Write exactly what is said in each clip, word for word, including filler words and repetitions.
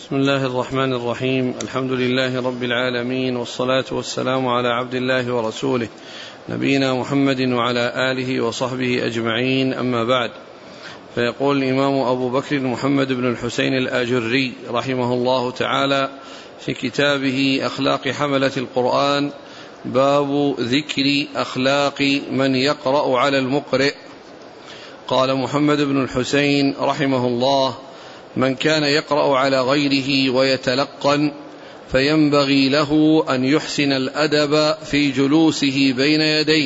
بسم الله الرحمن الرحيم. الحمد لله رب العالمين، والصلاة والسلام على عبد الله ورسوله نبينا محمد وعلى آله وصحبه أجمعين، أما بعد. فيقول الإمام أبو بكر محمد بن الحسين الآجري رحمه الله تعالى في كتابه أخلاق حملة القرآن: باب ذكر أخلاق من يقرأ على المقرئ. قال محمد بن الحسين رحمه الله: من كان يقرأ على غيره ويتلقن فينبغي له أن يحسن الأدب في جلوسه بين يديه،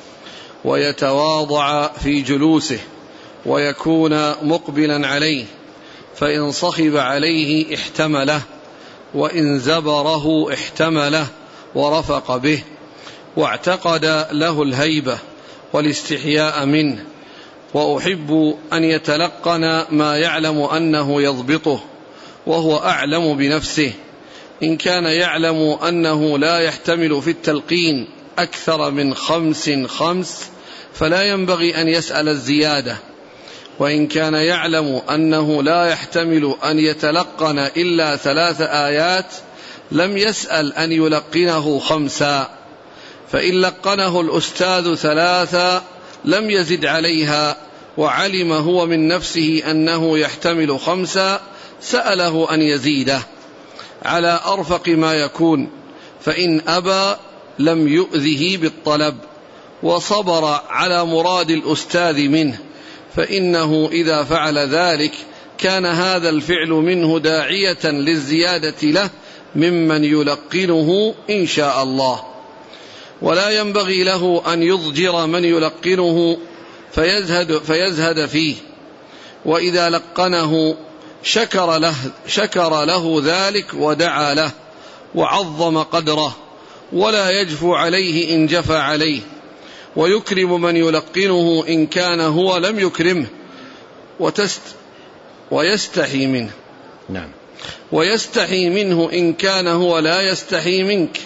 ويتواضع في جلوسه، ويكون مقبلا عليه، فإن صخب عليه احتمله، وإن زبره احتمله ورفق به، واعتقد له الهيبة والاستحياء منه. وأحب أن يتلقن ما يعلم أنه يضبطه وهو أعلم بنفسه. إن كان يعلم أنه لا يحتمل في التلقين أكثر من خمس خمس فلا ينبغي أن يسأل الزيادة، وإن كان يعلم أنه لا يحتمل أن يتلقن إلا ثلاث آيات لم يسأل أن يلقنه خمسا، فإن لقنه الأستاذ ثلاثا لم يزد عليها وعلم هو من نفسه أنه يحتمل خمسا سأله أن يزيده على أرفق ما يكون، فإن أبى لم يؤذه بالطلب، وصبر على مراد الأستاذ منه، فإنه إذا فعل ذلك كان هذا الفعل منه داعية للزيادة له ممن يلقنه إن شاء الله. ولا ينبغي له أن يضجر من يلقنه فيزهد, فيزهد فيه، وإذا لقنه شكر له, شكر له ذلك ودعا له وعظم قدره، ولا يجفو عليه إن جفى عليه، ويكرم من يلقنه إن كان هو لم يكرمه، وتست ويستحي منه نعم ويستحي منه إن كان هو لا يستحي منك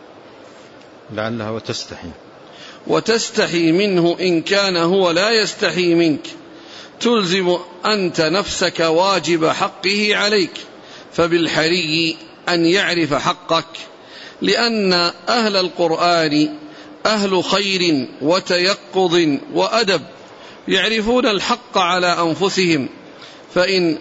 لعلها وتستحي وتستحي منه إن كان هو لا يستحي منك. تلزم أنت نفسك واجب حقه عليك، فبالحري أن يعرف حقك، لأن أهل القرآن أهل خير وتيقظ وأدب، يعرفون الحق على أنفسهم، فإن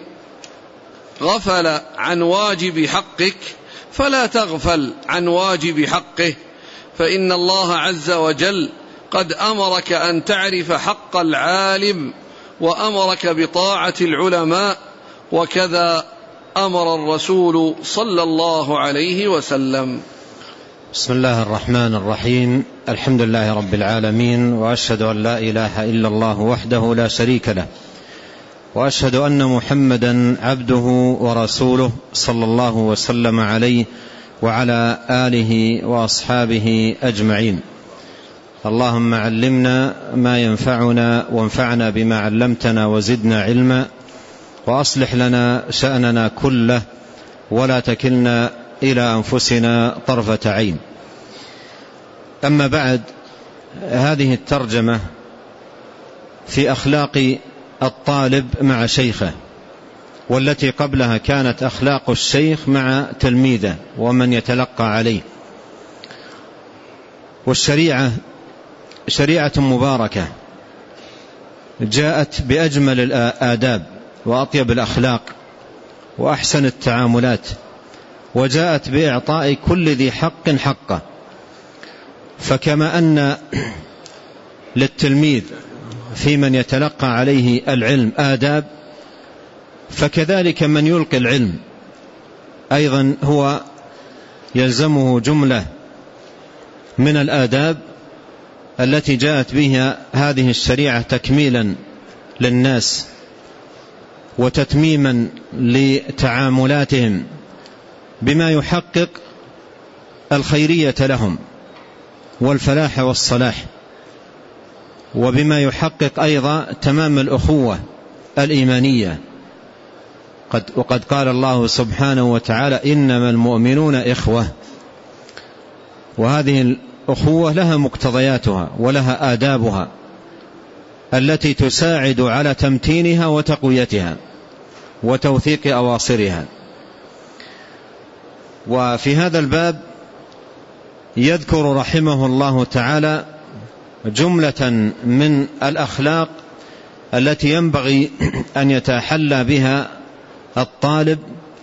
غفل عن واجب حقك فلا تغفل عن واجب حقه، فإن الله عز وجل قد أمرك أن تعرف حق العالم، وأمرك بطاعة العلماء، وكذا أمر الرسول صلى الله عليه وسلم. بسم الله الرحمن الرحيم. الحمد لله رب العالمين، وأشهد أن لا إله إلا الله وحده لا شريك له، وأشهد أن محمدا عبده ورسوله صلى الله وسلم عليه وعلى آله وأصحابه أجمعين. اللهم علمنا ما ينفعنا، وانفعنا بما علمتنا، وزدنا علما، وأصلح لنا شأننا كله، ولا تكلنا إلى أنفسنا طرفة عين. أما بعد، هذه الترجمة في أخلاق الطالب مع شيخه، والتي قبلها كانت أخلاق الشيخ مع تلميذه ومن يتلقى عليه. والشريعة شريعة مباركة جاءت بأجمل الآداب وأطيب الأخلاق وأحسن التعاملات، وجاءت بإعطاء كل ذي حق حقه. فكما أن للتلميذ في من يتلقى عليه العلم آداب، فكذلك من يلقي العلم أيضا هو يلزمه جملة من الآداب التي جاءت بها هذه الشريعة تكميلا للناس وتتميما لتعاملاتهم، بما يحقق الخيرية لهم والفلاح والصلاح، وبما يحقق أيضا تمام الأخوة الإيمانية. قد وقد قال الله سبحانه وتعالى: إنما المؤمنون إخوة. وهذه الأخوة لها مقتضياتها ولها آدابها التي تساعد على تمتينها وتقويتها وتوثيق أواصرها. وفي هذا الباب يذكر رحمه الله تعالى جملة من الأخلاق التي ينبغي أن يتحلى بها الطالب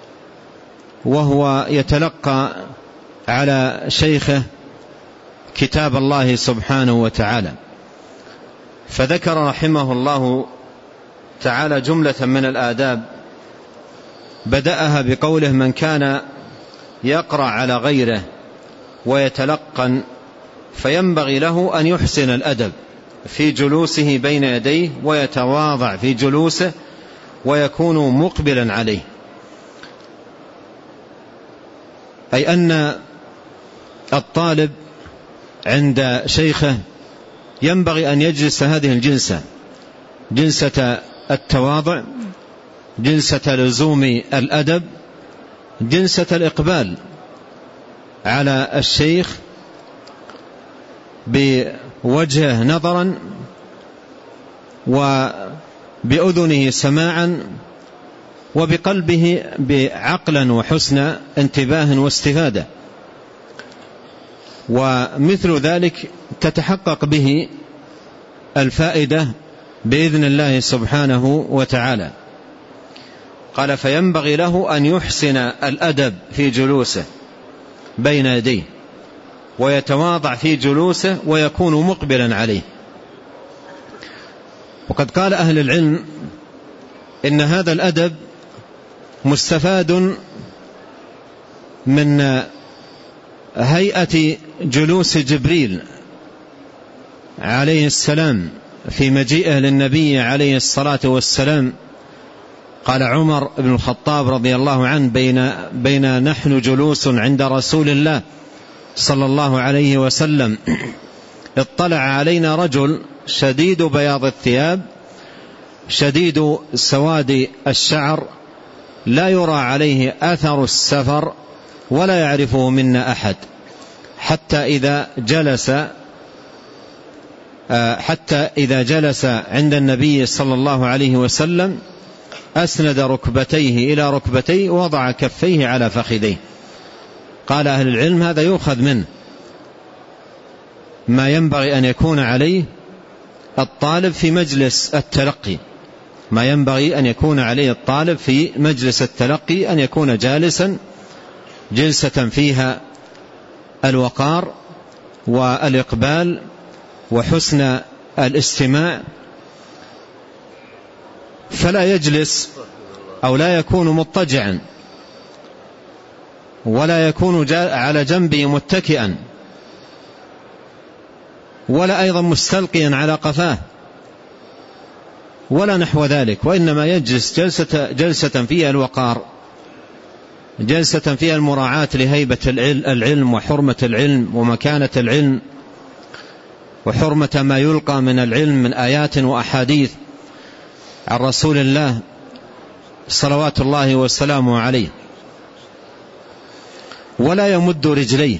وهو يتلقى على شيخه كتاب الله سبحانه وتعالى. فذكر رحمه الله تعالى جملة من الآداب بدأها بقوله: من كان يقرأ على غيره ويتلقن فينبغي له أن يحسن الأدب في جلوسه بين يديه ويتواضع في جلوسه ويكون مقبلا عليه. أي أن الطالب عند شيخه ينبغي أن يجلس هذه الجلسة، جلسة التواضع، جلسة لزوم الأدب، جلسة الإقبال على الشيخ بوجهه نظرا وبأذنه سماعا وبقلبه بعقلا وحسن انتباه واستفادة. ومثل ذلك تتحقق به الفائدة بإذن الله سبحانه وتعالى. قال: فينبغي له أن يحسن الأدب في جلوسه بين يديه ويتواضع في جلوسه ويكون مقبلا عليه. وقد قال أهل العلم إن هذا الأدب مستفاد من هيئة جلوس جبريل عليه السلام في مجيئه للنبي عليه الصلاة والسلام. قال عمر بن الخطاب رضي الله عنه: بين, بين نحن جلوس عند رسول الله صلى الله عليه وسلم اطلع علينا رجل شديد بياض الثياب شديد سواد الشعر لا يرى عليه أثر السفر ولا يعرفه منا أحد، حتى إذا جلس حتى إذا جلس عند النبي صلى الله عليه وسلم أسند ركبتيه إلى ركبتيه ووضع كفيه على فخذيه. قال أهل العلم: هذا يؤخذ منه ما ينبغي أن يكون عليه الطالب في مجلس التلقي، ما ينبغي أن يكون عليه الطالب في مجلس التلقي، أن يكون جالسا جلسة فيها الوقار والإقبال وحسن الاستماع، فلا يجلس أو لا يكون مضطجعا ولا يكون على جنبه متكئا ولا أيضا مستلقيا على قفاه ولا نحو ذلك، وإنما يجلس جلسة, جلسة فيها الوقار، جلسة فيها المراعاة لهيبة العلم وحرمة العلم ومكانة العلم وحرمة ما يلقى من العلم من آيات وأحاديث عن رسول الله صلوات الله وسلامه عليه. ولا يمد رجليه،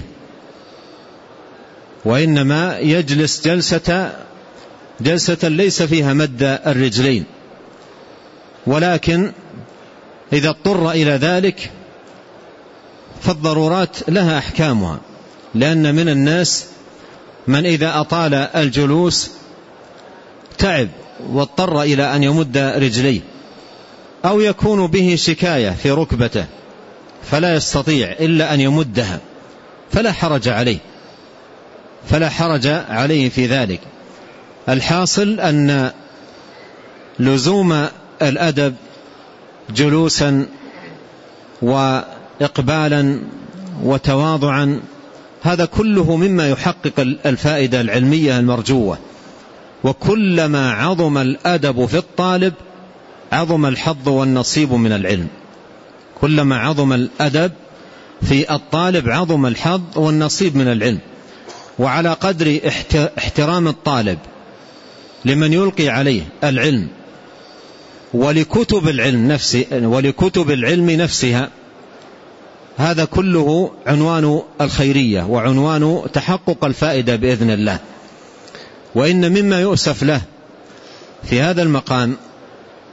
وإنما يجلس جلسة جلسة ليس فيها مد الرجلين، ولكن إذا اضطر إلى ذلك فالضرورات لها أحكامها، لأن من الناس من إذا أطال الجلوس تعب واضطر إلى أن يمد رجليه، أو يكون به شكاية في ركبته فلا يستطيع إلا أن يمدها، فلا حرج عليه فلا حرج عليه في ذلك. الحاصل أن لزوم الأدب جلوسا وإقبالا وتواضعا هذا كله مما يحقق الفائدة العلمية المرجوة. وكلما عظم الأدب في الطالب عظم الحظ والنصيب من العلم، كلما عظم الأدب في الطالب عظم الحظ والنصيب من العلم. وعلى قدر احترام الطالب لمن يلقي عليه العلم ولكتب العلم نفسه ولكتب العلم نفسها، هذا كله عنوان الخيرية وعنوان تحقق الفائدة بإذن الله. وإن مما يؤسف له في هذا المقام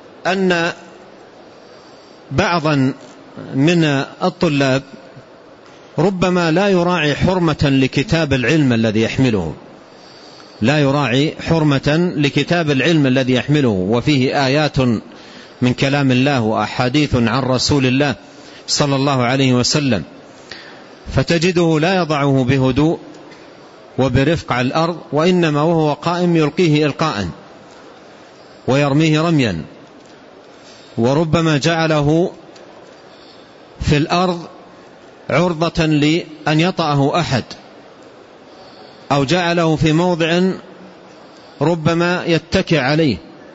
أن بعضا من الطلاب ربما لا يراعي حرمة لكتاب العلم الذي يحمله، لا يراعي حرمة لكتاب العلم الذي يحمله، وفيه آيات من كلام الله وأحاديث عن رسول الله صلى الله عليه وسلم، فتجده لا يضعه بهدوء وبرفق على الأرض، وإنما وهو قائم يلقيه إلقاء ويرميه رميا، وربما جعله في الأرض عرضة لأن يطأه أحد، أو جعله في موضع ربما يتكئ عليه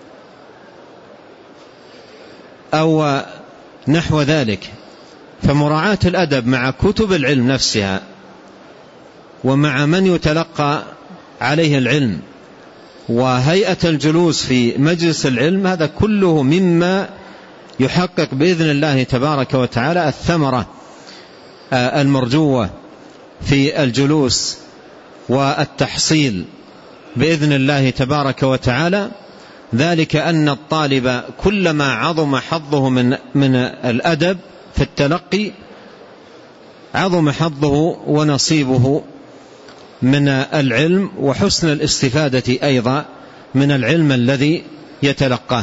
أو نحو ذلك. فمراعاة الأدب مع كتب العلم نفسها ومع من يتلقى عليه العلم وهيئة الجلوس في مجلس العلم، هذا كله مما يحقق بإذن الله تبارك وتعالى الثمرة المرجوة في الجلوس والتحصيل بإذن الله تبارك وتعالى. ذلك أن الطالب كلما عظم حظه من من الأدب في التلقي عظم حظه ونصيبه من العلم وحسن الاستفادة أيضا من العلم الذي يتلقاه.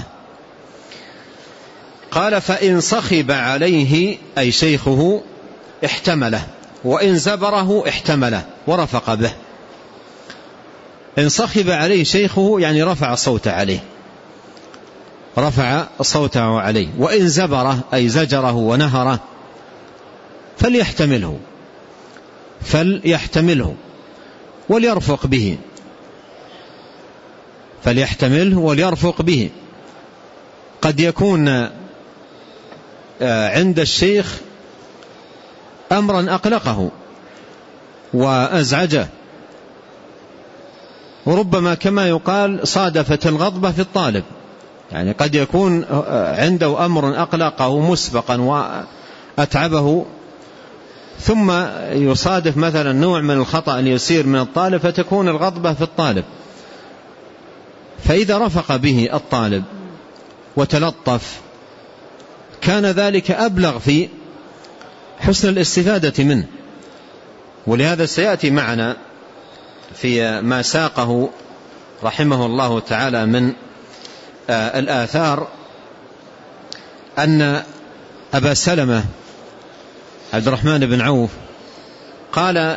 قال: فإن صخب عليه أي شيخه احتمله، وإن زبره احتمله ورفق به. إن صخب عليه شيخه يعني رفع صوته عليه، رفع صوته عليه. وإن زبره أي زجره ونهره فليحتمله فليحتمله وليرفق به فليحتمله وليرفق به. قد يكون عند الشيخ أمرا أقلقه وأزعجه، وربما كما يقال صادفت الغضبة في الطالب، يعني قد يكون عنده أمر أقلقه مسبقا وأتعبه، ثم يصادف مثلا نوع من الخطأ اليسير من الطالب فتكون الغضبة في الطالب. فإذا رفق به الطالب وتلطف كان ذلك أبلغ في حسن الاستفادة منه. ولهذا سيأتي معنا في ما ساقه رحمه الله تعالى من الآثار أن أبا سلمة عبد الرحمن بن عوف قال: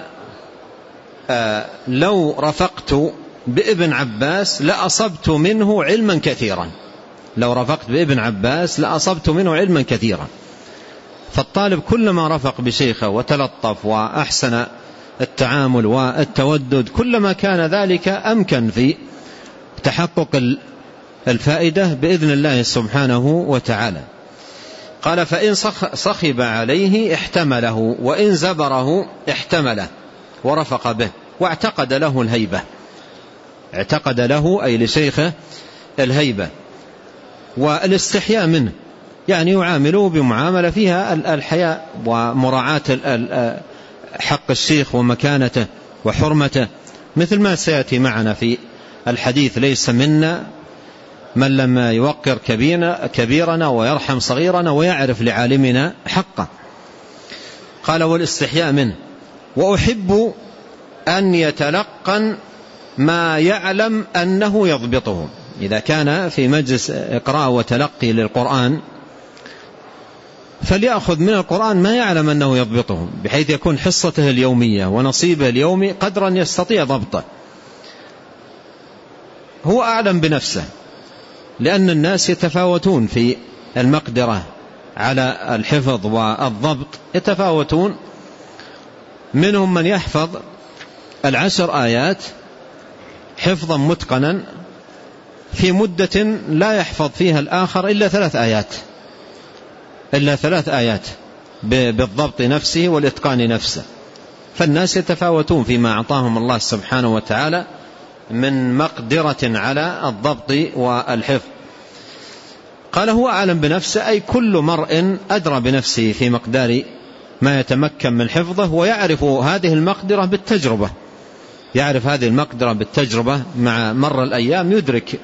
لو رفقت بابن عباس لأصبت منه علما كثيرا لو رفقت بابن عباس لأصبت منه علما كثيرا. فالطالب كلما رفق بشيخه وتلطف وأحسن التعامل والتودد كلما كان ذلك أمكن في تحقق الفائدة بإذن الله سبحانه وتعالى. قال: فإن صخب عليه احتمله، وإن زبره احتمله ورفق به، واعتقد له الهيبة. اعتقد له أي لشيخه الهيبة والاستحياء منه، يعني يعامله بمعاملة فيها الحياء ومراعاة حق الشيخ ومكانته وحرمته، مثل ما سيأتي معنا في الحديث: ليس منا من لم يوقر كبيرنا ويرحم صغيرنا ويعرف لعالمنا حقه. قال: والاستحياء منه. وأحب أن يتلقن ما يعلم أنه يضبطه. إذا كان في مجلس إقراء وتلقي للقرآن فليأخذ من القرآن ما يعلم أنه يضبطه، بحيث يكون حصته اليومية ونصيبه اليومي قدرا يستطيع ضبطه. هو أعلم بنفسه، لأن الناس يتفاوتون في المقدرة على الحفظ والضبط، يتفاوتون. منهم من يحفظ العشر آيات حفظا متقنا في مدة لا يحفظ فيها الآخر إلا ثلاث آيات إلا ثلاث آيات بالضبط نفسه والإتقان نفسه. فالناس يتفاوتون فيما أعطاهم الله سبحانه وتعالى من مقدرة على الضبط والحفظ. قال: هو أعلم بنفسه، أي كل مرء أدرى بنفسه في مقدار ما يتمكن من حفظه، ويعرف هذه المقدرة بالتجربة يعرف هذه المقدرة بالتجربة مع مر الأيام يدرك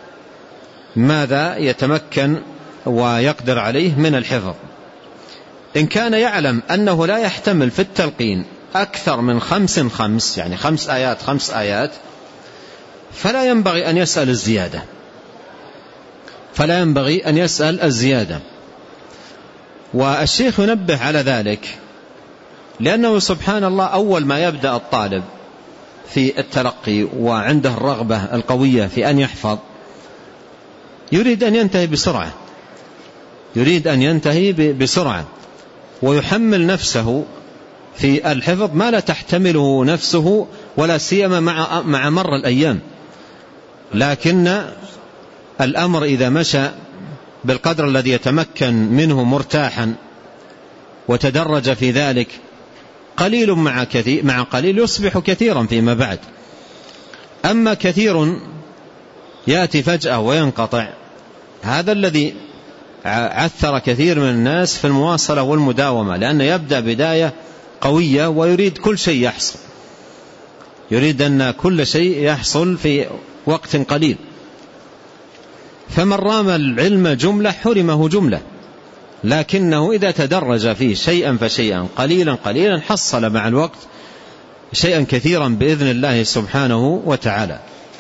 ماذا يتمكن ويقدر عليه من الحفظ. إن كان يعلم أنه لا يحتمل في التلقين أكثر من خمس خمس، يعني خمس آيات خمس آيات، فلا ينبغي أن يسأل الزيادة فلا ينبغي أن يسأل الزيادة. والشيخ ينبه على ذلك لأنه سبحان الله أول ما يبدأ الطالب في التلقي وعنده الرغبة القوية في أن يحفظ يريد أن ينتهي بسرعة يريد أن ينتهي بسرعة ويحمل نفسه في الحفظ ما لا تحتمله نفسه، ولا سيما مع مع مر الأيام. لكن الأمر إذا مشى بالقدر الذي يتمكن منه مرتاحا وتدرج في ذلك قليل مع كثير مع قليل يصبح كثيرا فيما بعد. أما كثير يأتي فجأة وينقطع، هذا الذي عثر كثير من الناس في المواصلة والمداومة، لأنه يبدأ بداية قوية ويريد كل شيء يحصل، يريد أن كل شيء يحصل في وقت قليل. فمن رام العلم جملة حرمه جملة، لكنه إذا تدرج فيه شيئا فشيئا قليلا قليلا حصل مع الوقت شيئا كثيرا بإذن الله سبحانه وتعالى.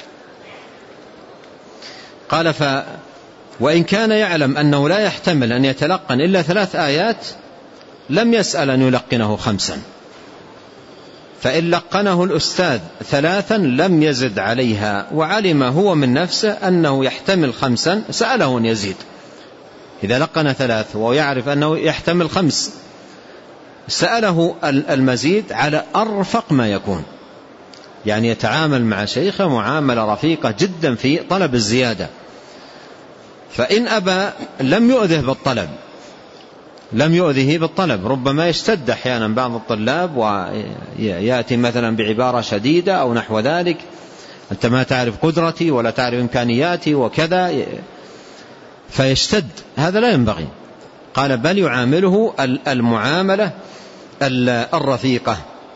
قال ف وإن كان يعلم أنه لا يحتمل أن يتلقن إلا ثلاث آيات لم يسأل أن يلقنه خمسا، فإن لقنه الأستاذ ثلاثا لم يزد عليها، وعلم هو من نفسه أنه يحتمل خمسا سأله أن يزيد. إذا لقن ثلاث ويعرف أنه يحتمل خمس سأله المزيد على أرفق ما يكون، يعني يتعامل مع شيخه معاملة رفيقة جدا في طلب الزيادة. فإن أبى لم يؤذه بالطلب لم يؤذه بالطلب ربما يشتد أحيانا بعض الطلاب ويأتي مثلا بعبارة شديدة أو نحو ذلك، أنت ما تعرف قدرتي ولا تعرف إمكانياتي وكذا، فيشتد. هذا لا ينبغي. قال بل يعامله المعاملة الرفيقة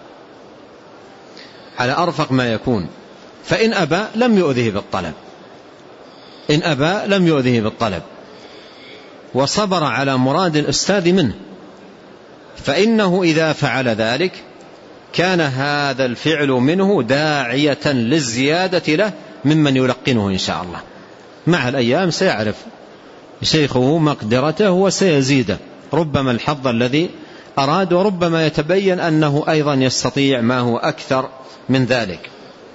على أرفق ما يكون. فإن أبى لم يؤذه بالطلب إن أبى لم يؤذه بالطلب وصبر على مراد الأستاذ منه، فإنه إذا فعل ذلك كان هذا الفعل منه داعية للزيادة له ممن يلقنه إن شاء الله. مع الأيام سيعرف شيخه مقدرته وسيزيده، ربما الحظ الذي أراد، وربما يتبين أنه أيضا يستطيع ما هو أكثر من ذلك.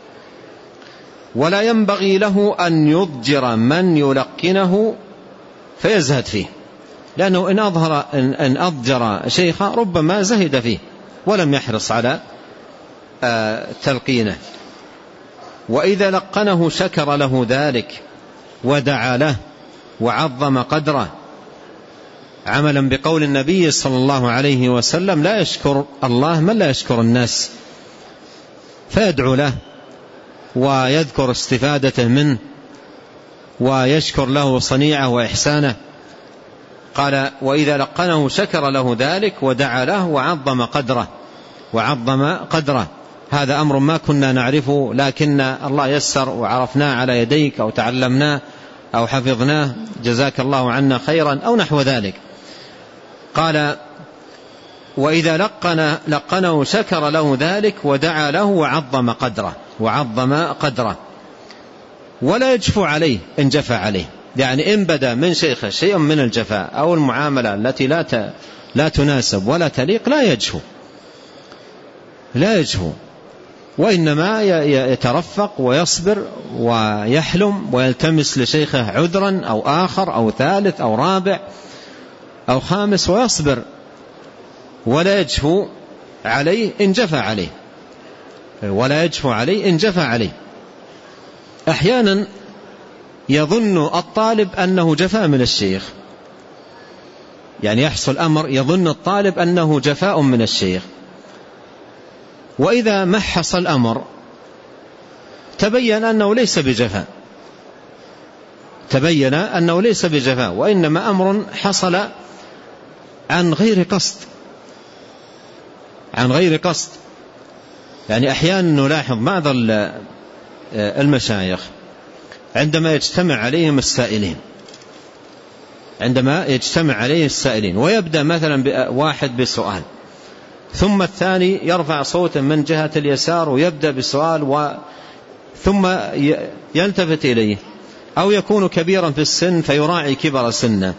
ولا ينبغي له أن يضجر من يلقنه فيزهد فيه، لأنه إن أظهر إن أضجر شيخا ربما زهد فيه ولم يحرص على تلقينه. وإذا لقنه شكر له ذلك ودعا له وعظم قدره، عملا بقول النبي صلى الله عليه وسلم لا يشكر الله من لا يشكر الناس، فيدعو له ويذكر استفادته منه ويشكر له صنيعه وإحسانه. قال وإذا لقنه شكر له ذلك ودعا له وعظم قدره وعظم قدره. هذا أمر ما كنا نعرفه، لكن الله يسر وعرفناه على يديك أو تعلمناه أو حفظناه، جزاك الله عنا خيرا أو نحو ذلك. قال وإذا لقن لقنه شكر له ذلك ودعا له وعظم قدره وعظم قدره ولا يجفو عليه إن جفى عليه، يعني إن بدا من شيخه شيء من الجفاء أو المعاملة التي لا لا تناسب ولا تليق لا يجفو لا يجفو وإنما يترفق ويصبر ويحلم ويلتمس لشيخه عذرا أو آخر أو ثالث أو رابع أو خامس ويصبر، ولا يجفو عليه إن جفى عليه ولا يجفو عليه إن جفى عليه. أحيانا يظن الطالب أنه جفاء من الشيخ، يعني يحصل أمر يظن الطالب أنه جفاء من الشيخ، وإذا محص الأمر تبين أنه ليس بجفاء تبين أنه ليس بجفاء وإنما أمر حصل عن غير قصد عن غير قصد. يعني أحيانا نلاحظ بعض المشايخ عندما يجتمع عليهم السائلين عندما يجتمع عليه السائلين، ويبدأ مثلا واحد بسؤال ثم الثاني يرفع صوتا من جهة اليسار ويبدأ بسؤال و... ثم يلتفت إليه، أو يكون كبيرا في السن فيراعي كبر سنه.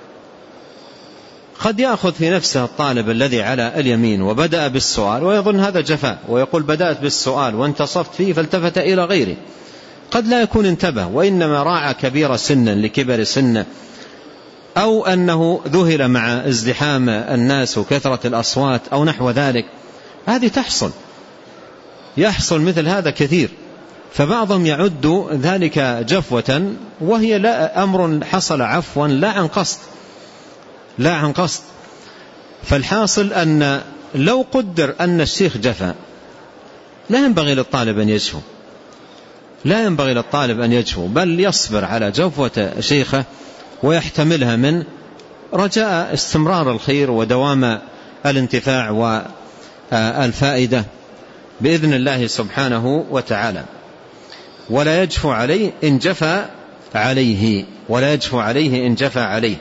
قد يأخذ في نفسه الطالب الذي على اليمين وبدأ بالسؤال ويظن هذا جفاء، ويقول بدأت بالسؤال وانتصفت فيه فالتفت إلى غيره. قد لا يكون انتبه، وإنما راعى كبير سنا لكبر سنه، أو أنه ذهل مع ازدحام الناس وكثرة الأصوات أو نحو ذلك. هذه تحصل، يحصل مثل هذا كثير. فبعضهم يعد ذلك جفوة، وهي لا أمر حصل عفوا لا عن قصد، لا عن قصد. فالحاصل أن لو قدر أن الشيخ جفا لا ينبغي للطالب أن يجفو، لا ينبغي للطالب أن يجفو، بل يصبر على جفوة شيخه ويحتملها من رجاء استمرار الخير ودوام الانتفاع والفائدة بإذن الله سبحانه وتعالى. ولا يجفو عليه إن جفا عليه، ولا يجفو عليه إن جفا عليه.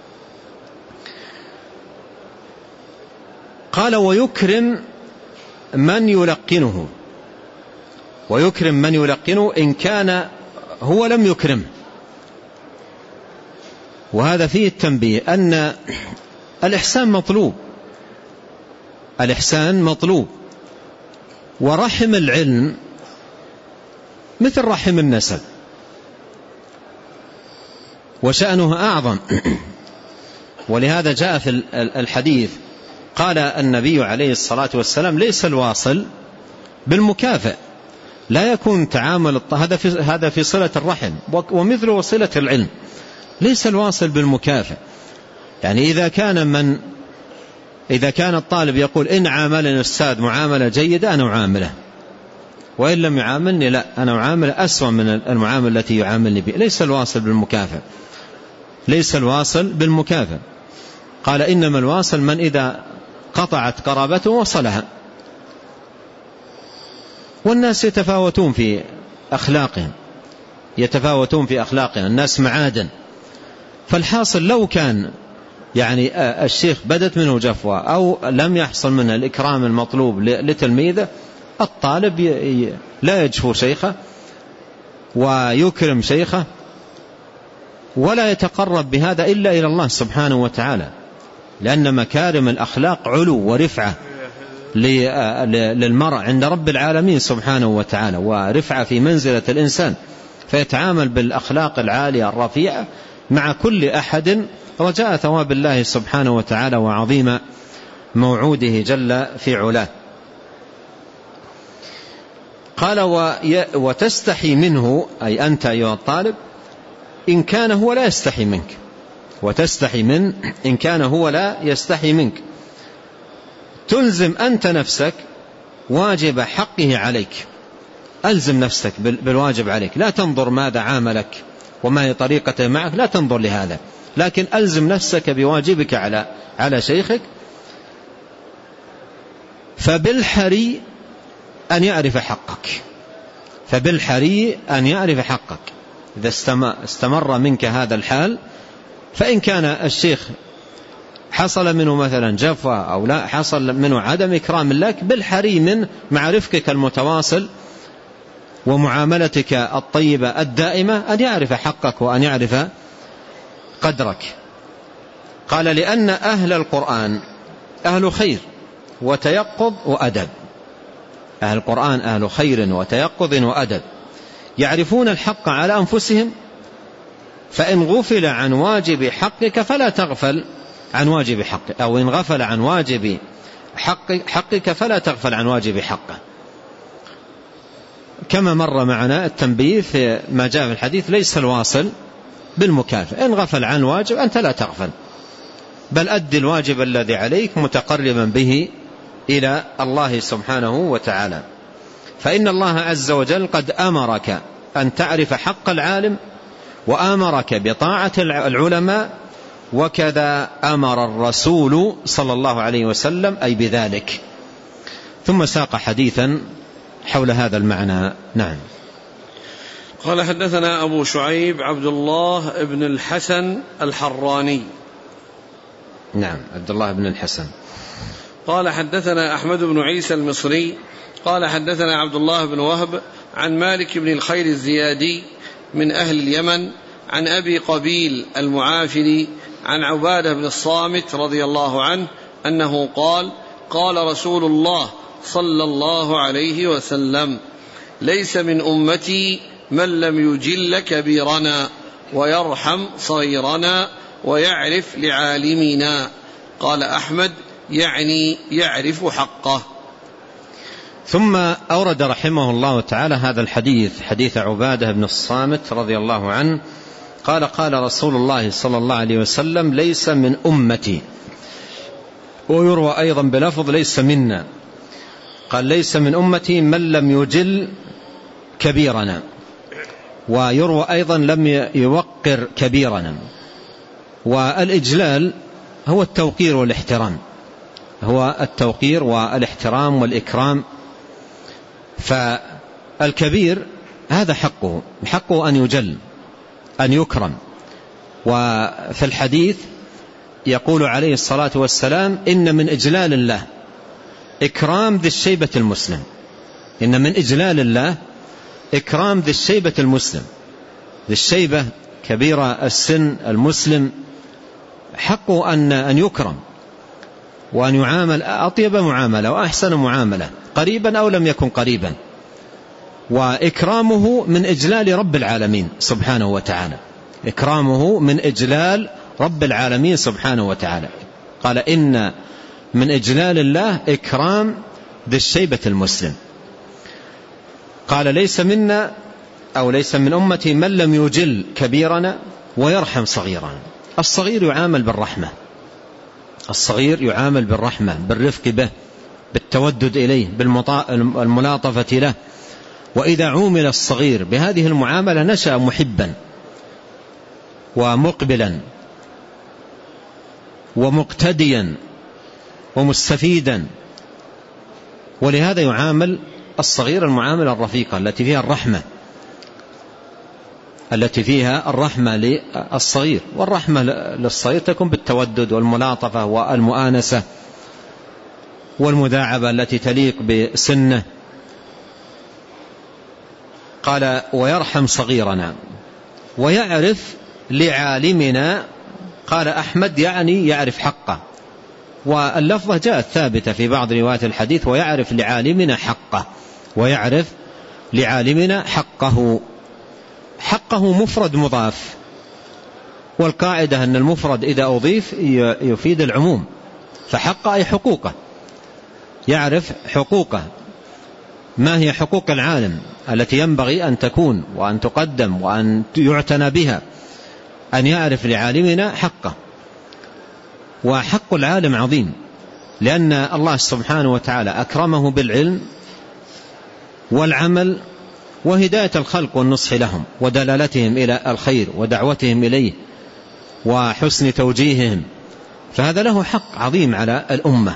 قال ويكرم من يلقنه، ويكرم من يلقنه إن كان هو لم يكرم. وهذا فيه التنبيه أن الإحسان مطلوب، الإحسان مطلوب. ورحم العلم مثل رحم النسب، وشأنه أعظم. ولهذا جاء في الحديث قال النبي عليه الصلاة والسلام ليس الواصل بالمكافئ، لا يكون تعامل هذا في هذا في صلة الرحم، ومثله صلة العلم. ليس الواصل بالمكافئ، يعني إذا كان من إذا كان الطالب يقول إن عاملني الأستاذ معاملة جيدة أنا أعامله، وإن لم يعاملني لا أنا أعامل أسوأ من المعاملة التي يعاملني به. ليس الواصل بالمكافئ، ليس الواصل بالمكافئ. قال إنما الواصل من إذا قطعت قرابته وصلها. والناس يتفاوتون في أخلاقهم، يتفاوتون في أخلاقهم، الناس معادن. فالحاصل لو كان يعني الشيخ بدت منه جفوة أو لم يحصل منه الإكرام المطلوب لتلميذه، الطالب لا يجفو شيخه ويكرم شيخه، ولا يتقرب بهذا إلا إلى الله سبحانه وتعالى، لأن مكارم الأخلاق علو ورفعة للمرء عند رب العالمين سبحانه وتعالى، ورفعة في منزلة الإنسان، فيتعامل بالأخلاق العالية الرفيعة مع كل أحد رجاء ثواب الله سبحانه وتعالى وعظيم موعوده جل في علاه. قال وتستحي منه، أي أنت أيها الطالب إن كان هو لا يستحي منك، وتستحي من إن كان هو لا يستحي منك. تلزم أنت نفسك واجب حقه عليك، ألزم نفسك بالواجب عليك، لا تنظر ماذا عاملك وما هي طريقته معك، لا تنظر لهذا، لكن ألزم نفسك بواجبك على على شيخك. فبالحري أن يعرف حقك، فبالحري أن يعرف حقك. إذا استمر منك هذا الحال، فإن كان الشيخ حصل منه مثلا جفوة أو لا حصل منه عدم إكرام لك، بالحري من مع رفقك المتواصل ومعاملتك الطيبة الدائمة أن يعرف حقك وأن يعرف قدرك. قال لأن أهل القرآن أهل خير وتيقظ وأدب، أهل القرآن أهل خير وتيقظ وأدب، يعرفون الحق على أنفسهم، فإن غفل عن واجب حقك فلا تغفل عن واجب حقك، أو إن غفل عن واجب حقك فلا تغفل عن واجب حقه. كما مر معنا التنبيه في ما جاء في الحديث ليس الواصل بالمكافئ، إن غفل عن واجب أنت لا تغفل، بل أدي الواجب الذي عليك متقربا به إلى الله سبحانه وتعالى. فإن الله عز وجل قد أمرك أن تعرف حق العالم، وأمرك بطاعة العلماء، وكذا أمر الرسول صلى الله عليه وسلم أي بذلك. ثم ساق حديثا حول هذا المعنى. نعم. قال حدثنا أبو شعيب عبد الله بن الحسن الحراني. نعم عبد الله بن الحسن. قال حدثنا أحمد بن عيسى المصري قال حدثنا عبد الله بن وهب عن مالك بن الخير الزيادي من أهل اليمن عن أبي قبيل المعافري عن عبادة بن الصامت رضي الله عنه أنه قال قال رسول الله صلى الله عليه وسلم ليس من أمتي من لم يجل كبيرنا ويرحم صغيرنا ويعرف لعالمنا. قال أحمد يعني يعرف حقه. ثم أورد رحمه الله تعالى هذا الحديث، حديث عبادة بن الصامت رضي الله عنه قال قال رسول الله صلى الله عليه وسلم ليس من أمتي، ويروى أيضا بلفظ ليس منا، قال ليس من أمتي من لم يجل كبيرنا، ويروى أيضا لم يوقر كبيرنا. والإجلال هو التوقير والاحترام، هو التوقير والاحترام والإكرام. فالكبير هذا حقه، حقه أن يجل أن يكرم. وفي الحديث يقول عليه الصلاة والسلام إن من إجلال الله إكرام ذي الشيبة المسلم، إن من إجلال الله إكرام ذي الشيبة المسلم. ذي الشيبة كبير السن المسلم حقه أن أن يكرم وأن يعامل أطيب معاملة وأحسن معاملة، قريبا أو لم يكن قريبا. وإكرامه من إجلال رب العالمين سبحانه وتعالى، إكرامه من إجلال رب العالمين سبحانه وتعالى. قال إن من إجلال الله إكرام ذي الشيبة المسلم. قال ليس منا أو ليس من أمتي من لم يجل كبيرنا ويرحم صغيرنا. الصغير يعامل بالرحمة، الصغير يعامل بالرحمة، بالرفق به، بالتودد إليه، بالملاطفة له. وإذا عومل الصغير بهذه المعاملة نشأ محبا ومقبلا ومقتديا ومستفيدا. ولهذا يعامل الصغير المعاملة الرفيقة التي فيها الرحمة، التي فيها الرحمة للصغير. والرحمة للصغير تكون بالتودد والملاطفة والمؤانسة والمداعبة التي تليق بسنه. قال ويرحم صغيرنا ويعرف لعالمنا. قال أحمد يعني يعرف حقه. واللفظة جاءت ثابتة في بعض روايات الحديث ويعرف لعالمنا حقه، ويعرف لعالمنا حقه. حقه مفرد مضاف، والقاعدة أن المفرد إذا أضيف يفيد العموم. فحق أي حقوقه، يعرف حقوقه. ما هي حقوق العالم التي ينبغي أن تكون وأن تقدم وأن يعتنى بها؟ أن يعرف لعالمنا حقه. وحق العالم عظيم، لأن الله سبحانه وتعالى أكرمه بالعلم والعمل وهداية الخلق والنصح لهم ودلالتهم إلى الخير ودعوتهم إليه وحسن توجيههم. فهذا له حق عظيم على الأمة.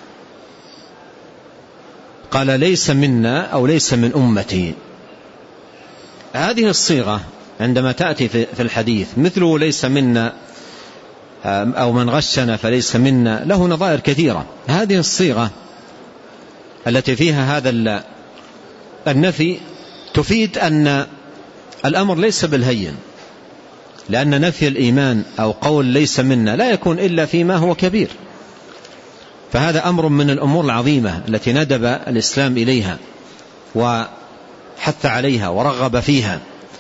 قال ليس منا أو ليس من أمتي. هذه الصيغة عندما تأتي في الحديث مثل ليس منا أو من غشنا فليس منا له نظائر كثيرة. هذه الصيغة التي فيها هذا النفي تفيد أن الأمر ليس بالهين، لأن نفي الإيمان أو قول ليس منا لا يكون إلا فيما هو كبير. فهذا أمر من الأمور العظيمة التي ندب الإسلام إليها وحث عليها ورغب فيها.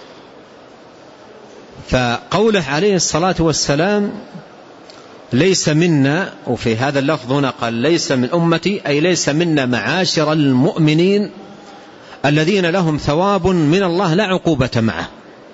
فقوله عليه الصلاة والسلام ليس منا، وفي هذا اللفظ هنا قال ليس من أمتي، أي ليس منا معاشر المؤمنين الذين لهم ثواب من الله لا عقوبة معه.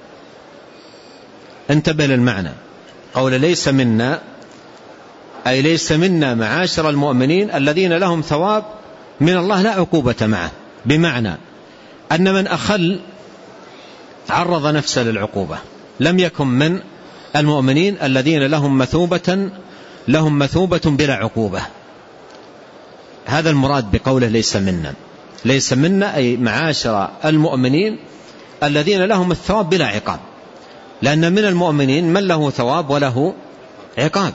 انتبه للمعنى، قول ليس منا أي ليس منا معاشر المؤمنين الذين لهم ثواب من الله لا عقوبة معه. بمعنى أن من أخل عرض نفسه للعقوبة، لم يكن من المؤمنين الذين لهم مثوبة لهم مثوبة بلا عقوبة. هذا المراد بقوله ليس منا. ليس منا أي معاشر المؤمنين الذين لهم الثواب بلا عقاب، لأن من المؤمنين من له ثواب وله عقاب،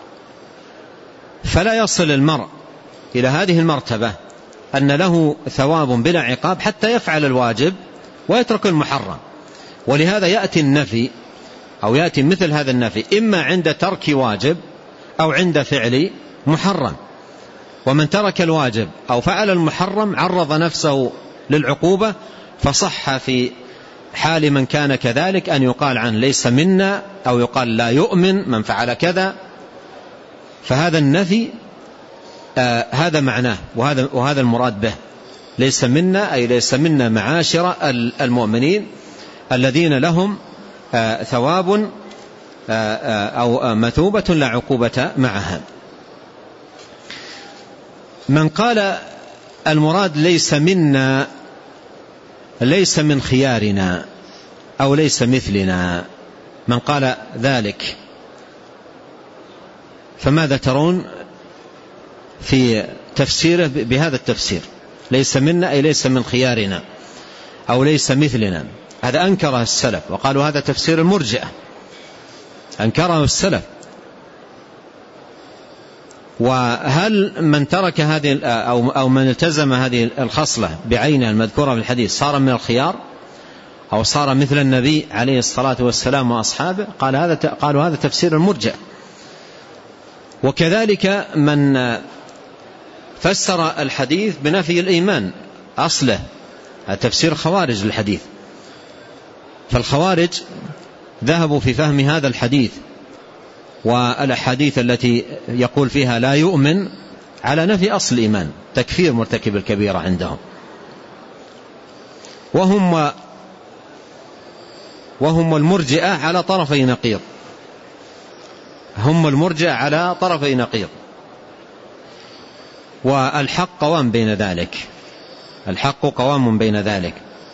فلا يصل المرء إلى هذه المرتبة أن له ثواب بلا عقاب حتى يفعل الواجب ويترك المحرم. ولهذا يأتي النفي أو يأتي مثل هذا النفي إما عند ترك واجب أو عند فعل محرم. ومن ترك الواجب أو فعل المحرم عرض نفسه للعقوبة، فصح في حال من كان كذلك أن يقال عنه ليس منا، أو يقال لا يؤمن من فعل كذا. فهذا النفي آه هذا معناه، وهذا, وهذا المراد به، ليس منا أي ليس منا معاشر المؤمنين الذين لهم آه ثواب آه آه أو آه مثوبة لا عقوبة معها. من قال المراد ليس منا ليس من خيارنا أو ليس مثلنا، من قال ذلك فماذا ترون في تفسيره بهذا التفسير؟ ليس منا أي ليس من خيارنا أو ليس مثلنا. هذا أنكره السلف وقالوا هذا تفسير المرجئة، أنكره السلف. وهل من ترك هذه أو أو من التزم هذه الخصلة بعينها المذكورة في الحديث صار من الخيار أو صار مثل النبي عليه الصلاة والسلام وأصحابه؟ قال هذا قالوا هذا تفسير المرجئة. وكذلك من فسر الحديث بنفي الإيمان أصله، تفسير خوارج للحديث. فالخوارج ذهبوا في فهم هذا الحديث والأحاديث التي يقول فيها لا يؤمن على نفي أصل الإيمان، تكفير مرتكب الكبيرة عندهم. وهم وهم المرجئة على طرفي نقيض، هم المرجئة على طرفي نقيض. والحق قوام بين ذلك، الحق قوام بين ذلك،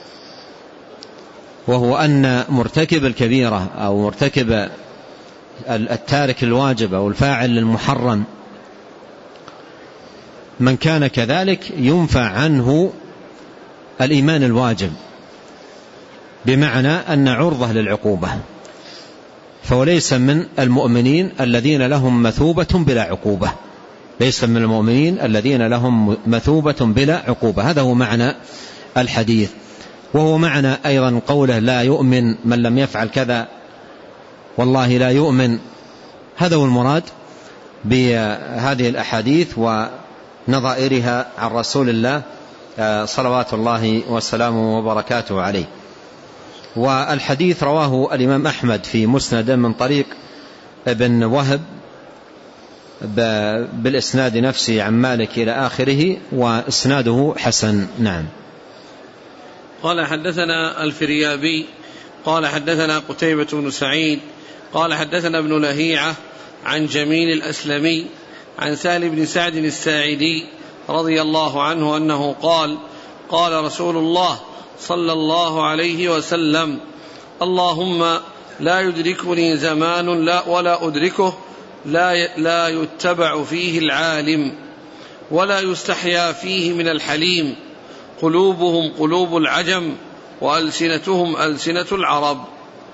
وهو أن مرتكب الكبيرة أو مرتكب التارك الواجب أو الفاعل للمحرم من كان كذلك ينفع عنه الإيمان الواجب، بمعنى أن عرضه للعقوبة، فوليس من المؤمنين الذين لهم مثوبة بلا عقوبة، ليس من المؤمنين الذين لهم مثوبة بلا عقوبة. هذا هو معنى الحديث. وهو معنى أيضا قوله لا يؤمن من لم يفعل كذا، والله لا يؤمن. هذا هو المراد بهذه الأحاديث ونظائرها عن رسول الله صلوات الله وسلامه وبركاته عليه. والحديث رواه الإمام أحمد في مسند من طريق ابن وهب بالإسناد نفسه عن مالك إلى آخره، وإسناده حسن. نعم. قال حدثنا الفريابي قال حدثنا قتيبة بن سعيد قال حدثنا ابن لهيعة عن جميل الأسلمي عن سهل بن سعد الساعدي رضي الله عنه أنه قال قال رسول الله صلى الله عليه وسلم اللهم لا يدركني زمان لا ولا أدركه لا, لا يتبع فيه العالم ولا يستحيا فيه من الحليم، قلوبهم قلوب العجم وألسنتهم ألسنة العرب.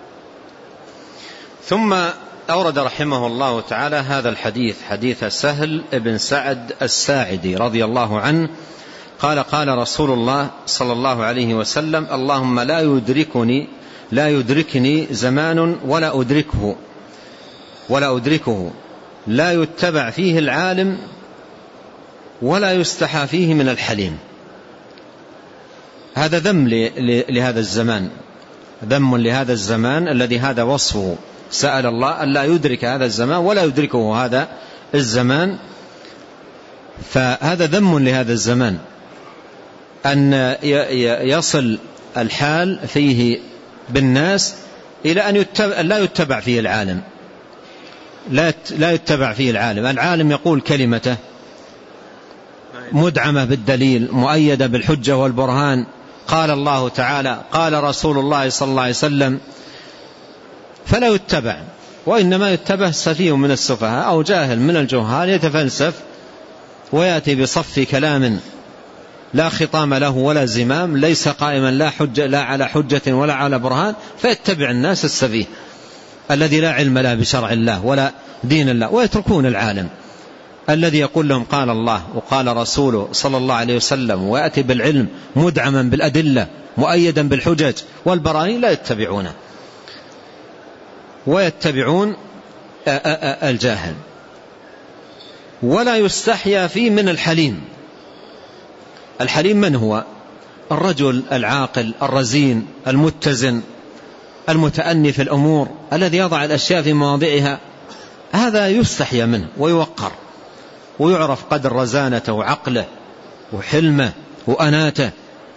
ثم أورد رحمه الله تعالى هذا الحديث، حديث سهل بن سعد الساعدي رضي الله عنه قال قال رسول الله صلى الله عليه وسلم اللهم لا يدركني لا يدركني زمان ولا أدركه ولا أدركه لا يتبع فيه العالم ولا يستحى فيه من الحليم. هذا ذم لهذا الزمان، ذم لهذا الزمان الذي هذا وصفه. سأل الله أن لا يدرك هذا الزمان ولا يدركه هذا الزمان، فهذا ذم لهذا الزمان أن يصل الحال فيه بالناس إلى أن يتبع لا يتبع فيه العالم، لا يتبع فيه العالم. العالم يقول كلمته مدعمة بالدليل مؤيدة بالحجة والبرهان، قال الله تعالى قال رسول الله صلى الله عليه وسلم، فلا يتبع. وإنما يتبع سفيه من السفهاء أو جاهل من الجهال يتفلسف ويأتي بصف كلام لا خطام له ولا زمام، ليس قائما لا حجة لا على حجة ولا على برهان، فيتبع الناس السفيه الذي لا علم له بشرع الله ولا دين الله، ويتركون العالم الذي يقول لهم قال الله وقال رسوله صلى الله عليه وسلم، ويأتي بالعلم مدعما بالأدلة مؤيدا بالحجج والبراهين، لا يتبعونه ويتبعون الجاهل. ولا يستحيا فيه من الحليم. الحليم من هو؟ الرجل العاقل الرزين المتزن المتأني في الأمور، الذي يضع الأشياء في مواضعها، هذا يستحيا منه ويوقر ويعرف قدر رزانته وعقله وحلمه وأناته.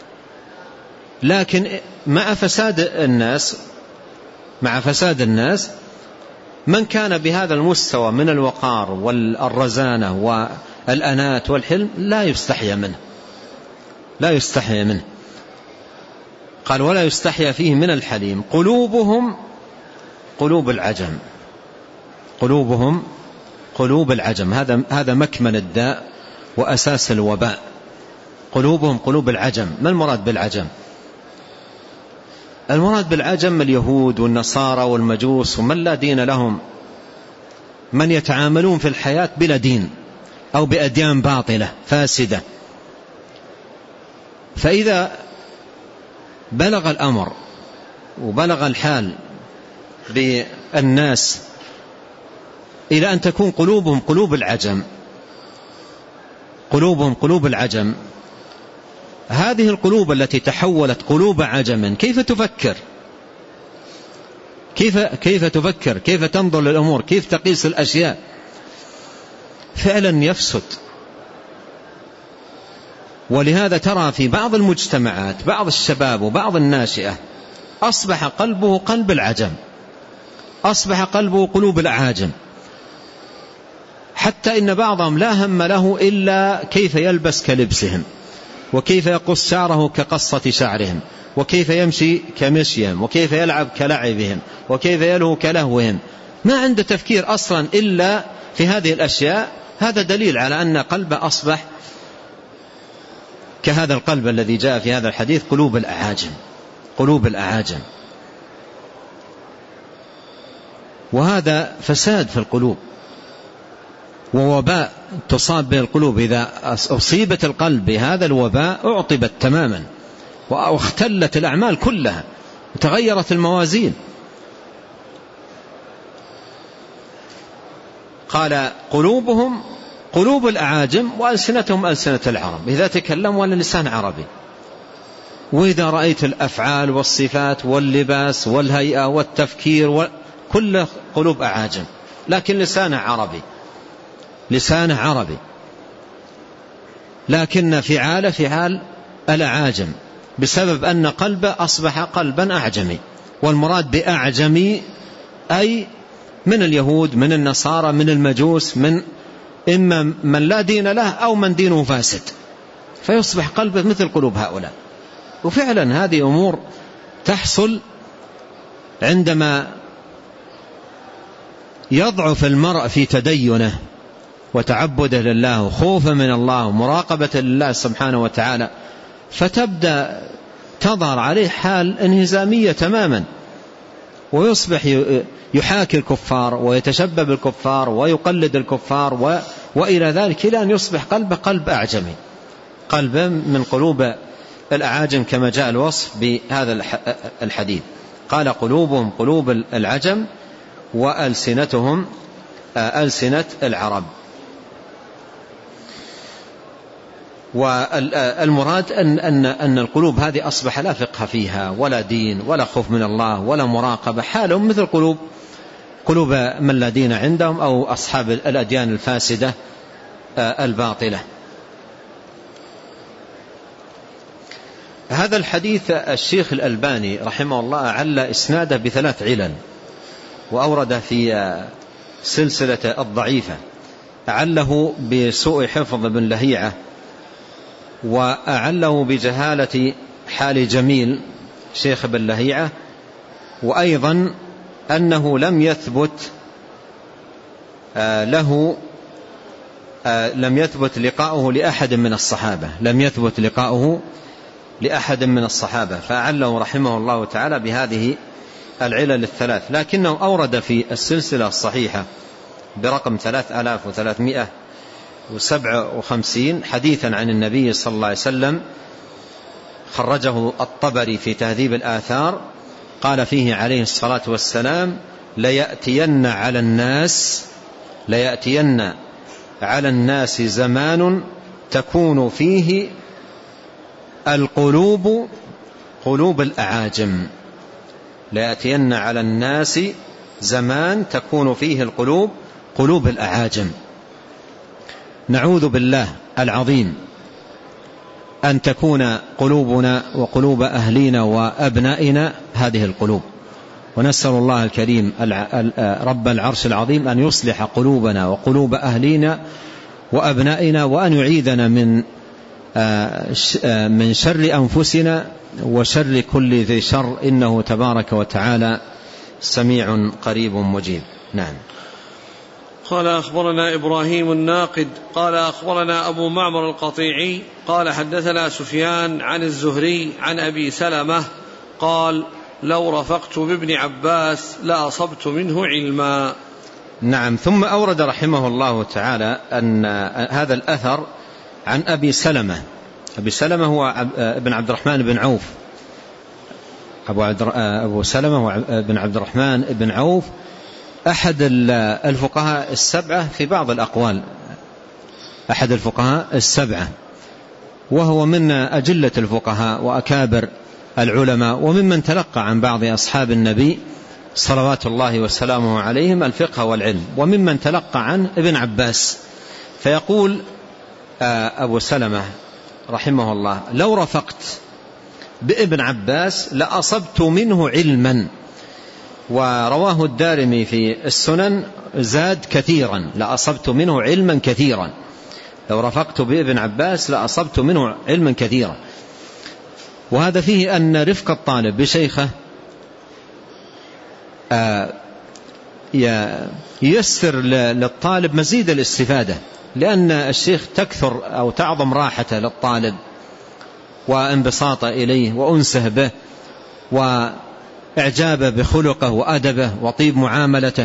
لكن مع فساد الناس مع فساد الناس من كان بهذا المستوى من الوقار والرزانة والأنات والحلم لا يستحيا منه لا يستحيا منه قال ولا يستحيا فيه من الحليم. قلوبهم قلوب العجم قلوبهم قلوب العجم هذا هذا مكمن الداء وأساس الوباء. قلوبهم قلوب العجم. ما المراد بالعجم؟ المراد بالعجم اليهود والنصارى والمجوس ومن لا دين لهم، من يتعاملون في الحياة بلا دين أو بأديان باطلة فاسدة. فإذا بلغ الأمر وبلغ الحال بالناس إلى أن تكون قلوبهم قلوب العجم قلوبهم قلوب العجم هذه القلوب التي تحولت قلوب عجم كيف تفكر؟ كيف كيف تفكر؟ كيف تنظر للأمور؟ كيف تقيس الأشياء؟ فعلا يفسد. ولهذا ترى في بعض المجتمعات بعض الشباب وبعض الناشئة أصبح قلبه قلب العجم، أصبح قلبه قلوب الأعاجم، حتى إن بعضهم لا هم له إلا كيف يلبس كلبسهم، وكيف يقص شعره كقصة شعرهم، وكيف يمشي كمشيهم، وكيف يلعب كلعبهم، وكيف يلهو كلهوهم. ما عنده تفكير أصلا إلا في هذه الأشياء. هذا دليل على أن قلبه أصبح كهذا القلب الذي جاء في هذا الحديث قلوب الأعاجم قلوب الأعاجم. وهذا فساد في القلوب ووباء تصاب به القلوب. إذا أصيبت القلب بهذا الوباء أعطبت تماما واختلت الأعمال كلها وتغيرت الموازين. قال قلوبهم قلوب الأعاجم وألسنتهم ألسنة العرب، إذا تكلم ولا لسان عربي. وإذا رأيت الأفعال والصفات واللباس والهيئة والتفكير كل قلوب أعاجم، لكن لسانه عربي لسانه عربي لكن فعاله فعال الأعاجم، بسبب أن قلبه أصبح قلبا أعجمي. والمراد بأعجمي أي من اليهود من النصارى من المجوس، من إما من لا دين له أو من دينه فاسد، فيصبح قلبه مثل قلوب هؤلاء. وفعلا هذه أمور تحصل عندما يضعف المرء في تدينه وتعبده لله وخوفه من الله ومراقبة لله سبحانه وتعالى، فتبدأ تظهر عليه حال انهزامية تماما، ويصبح يحاكي الكفار ويتشبب الكفار ويقلد الكفار و... وإلى ذلك، إلى أن يصبح قلبه قلب أعجمي، قلب من قلوب الأعاجم كما جاء الوصف بهذا الحديث. قال قلوبهم قلوب العجم وألسنتهم ألسنة العرب. والمراد أن, أن, أن القلوب هذه أصبح لا فقه فيها ولا دين ولا خوف من الله ولا مراقبة، حالهم مثل قلوب قلوب من لا دين عندهم أو أصحاب الأديان الفاسدة الباطلة. هذا الحديث الشيخ الألباني رحمه الله أعل إسناده بثلاث علل، وأورد في سلسلة الضعيفة. أعله بسوء حفظ ابن لهيعة، وأعله بجهالة حال جميل شيخ ابن لهيعة، وأيضا أنه لم يثبت له لم يثبت لقاؤه لأحد من الصحابة لم يثبت لقاؤه لأحد من الصحابة فأعله رحمه الله تعالى بهذه العلل الثلاث، لكنه أورد في السلسلة الصحيحة برقم ثلاثة آلاف وثلاثمائة وسبعة وخمسين حديثا عن النبي صلى الله عليه وسلم خرجه الطبري في تهذيب الآثار، قال فيه عليه الصلاة والسلام: ليأتين على الناس ليأتين على الناس زمان تكون فيه القلوب قلوب الأعاجم ليأتين على الناس زمان تكون فيه القلوب قلوب الأعاجم. نعوذ بالله العظيم أن تكون قلوبنا وقلوب أهلنا وأبنائنا هذه القلوب، ونسأل الله الكريم رب العرش العظيم أن يصلح قلوبنا وقلوب أهلنا وأبنائنا، وأن يعيذنا من من شر أنفسنا وشر كل ذي شر، إنه تبارك وتعالى سميع قريب مجيب. نعم. قال أخبرنا إبراهيم الناقد قال أخبرنا أبو معمر القطيعي قال حدثنا سفيان عن الزهري عن أبي سلمة قال: لو رفقت بابن عباس لأصبت منه علما. نعم. ثم أورد رحمه الله تعالى أن هذا الأثر عن أبي سلمة. أبي سلمة هو ابن عبد الرحمن بن عوف، أبو, أبو سلمة بن عبد الرحمن بن عوف أحد الفقهاء السبعة في بعض الأقوال، أحد الفقهاء السبعة، وهو من أجلة الفقهاء وأكابر العلماء، وممن تلقى عن بعض أصحاب النبي صلوات الله وسلامه عليهم الفقه والعلم، وممن تلقى عن ابن عباس. فيقول أبو سلمة رحمه الله: لو رفقت بابن عباس لأصبت منه علما. ورواه الدارمي في السنن زاد كثيرا: لأصبت منه علما كثيرا. لو رفقت بابن عباس لأصبت منه علما كثيرا. وهذا فيه أن رفق الطالب بشيخه ييسر للطالب مزيد الاستفادة، لأن الشيخ تكثر أو تعظم راحته للطالب وانبساطه إليه وأنسه به وإعجابه بخلقه وأدبه وطيب معاملته،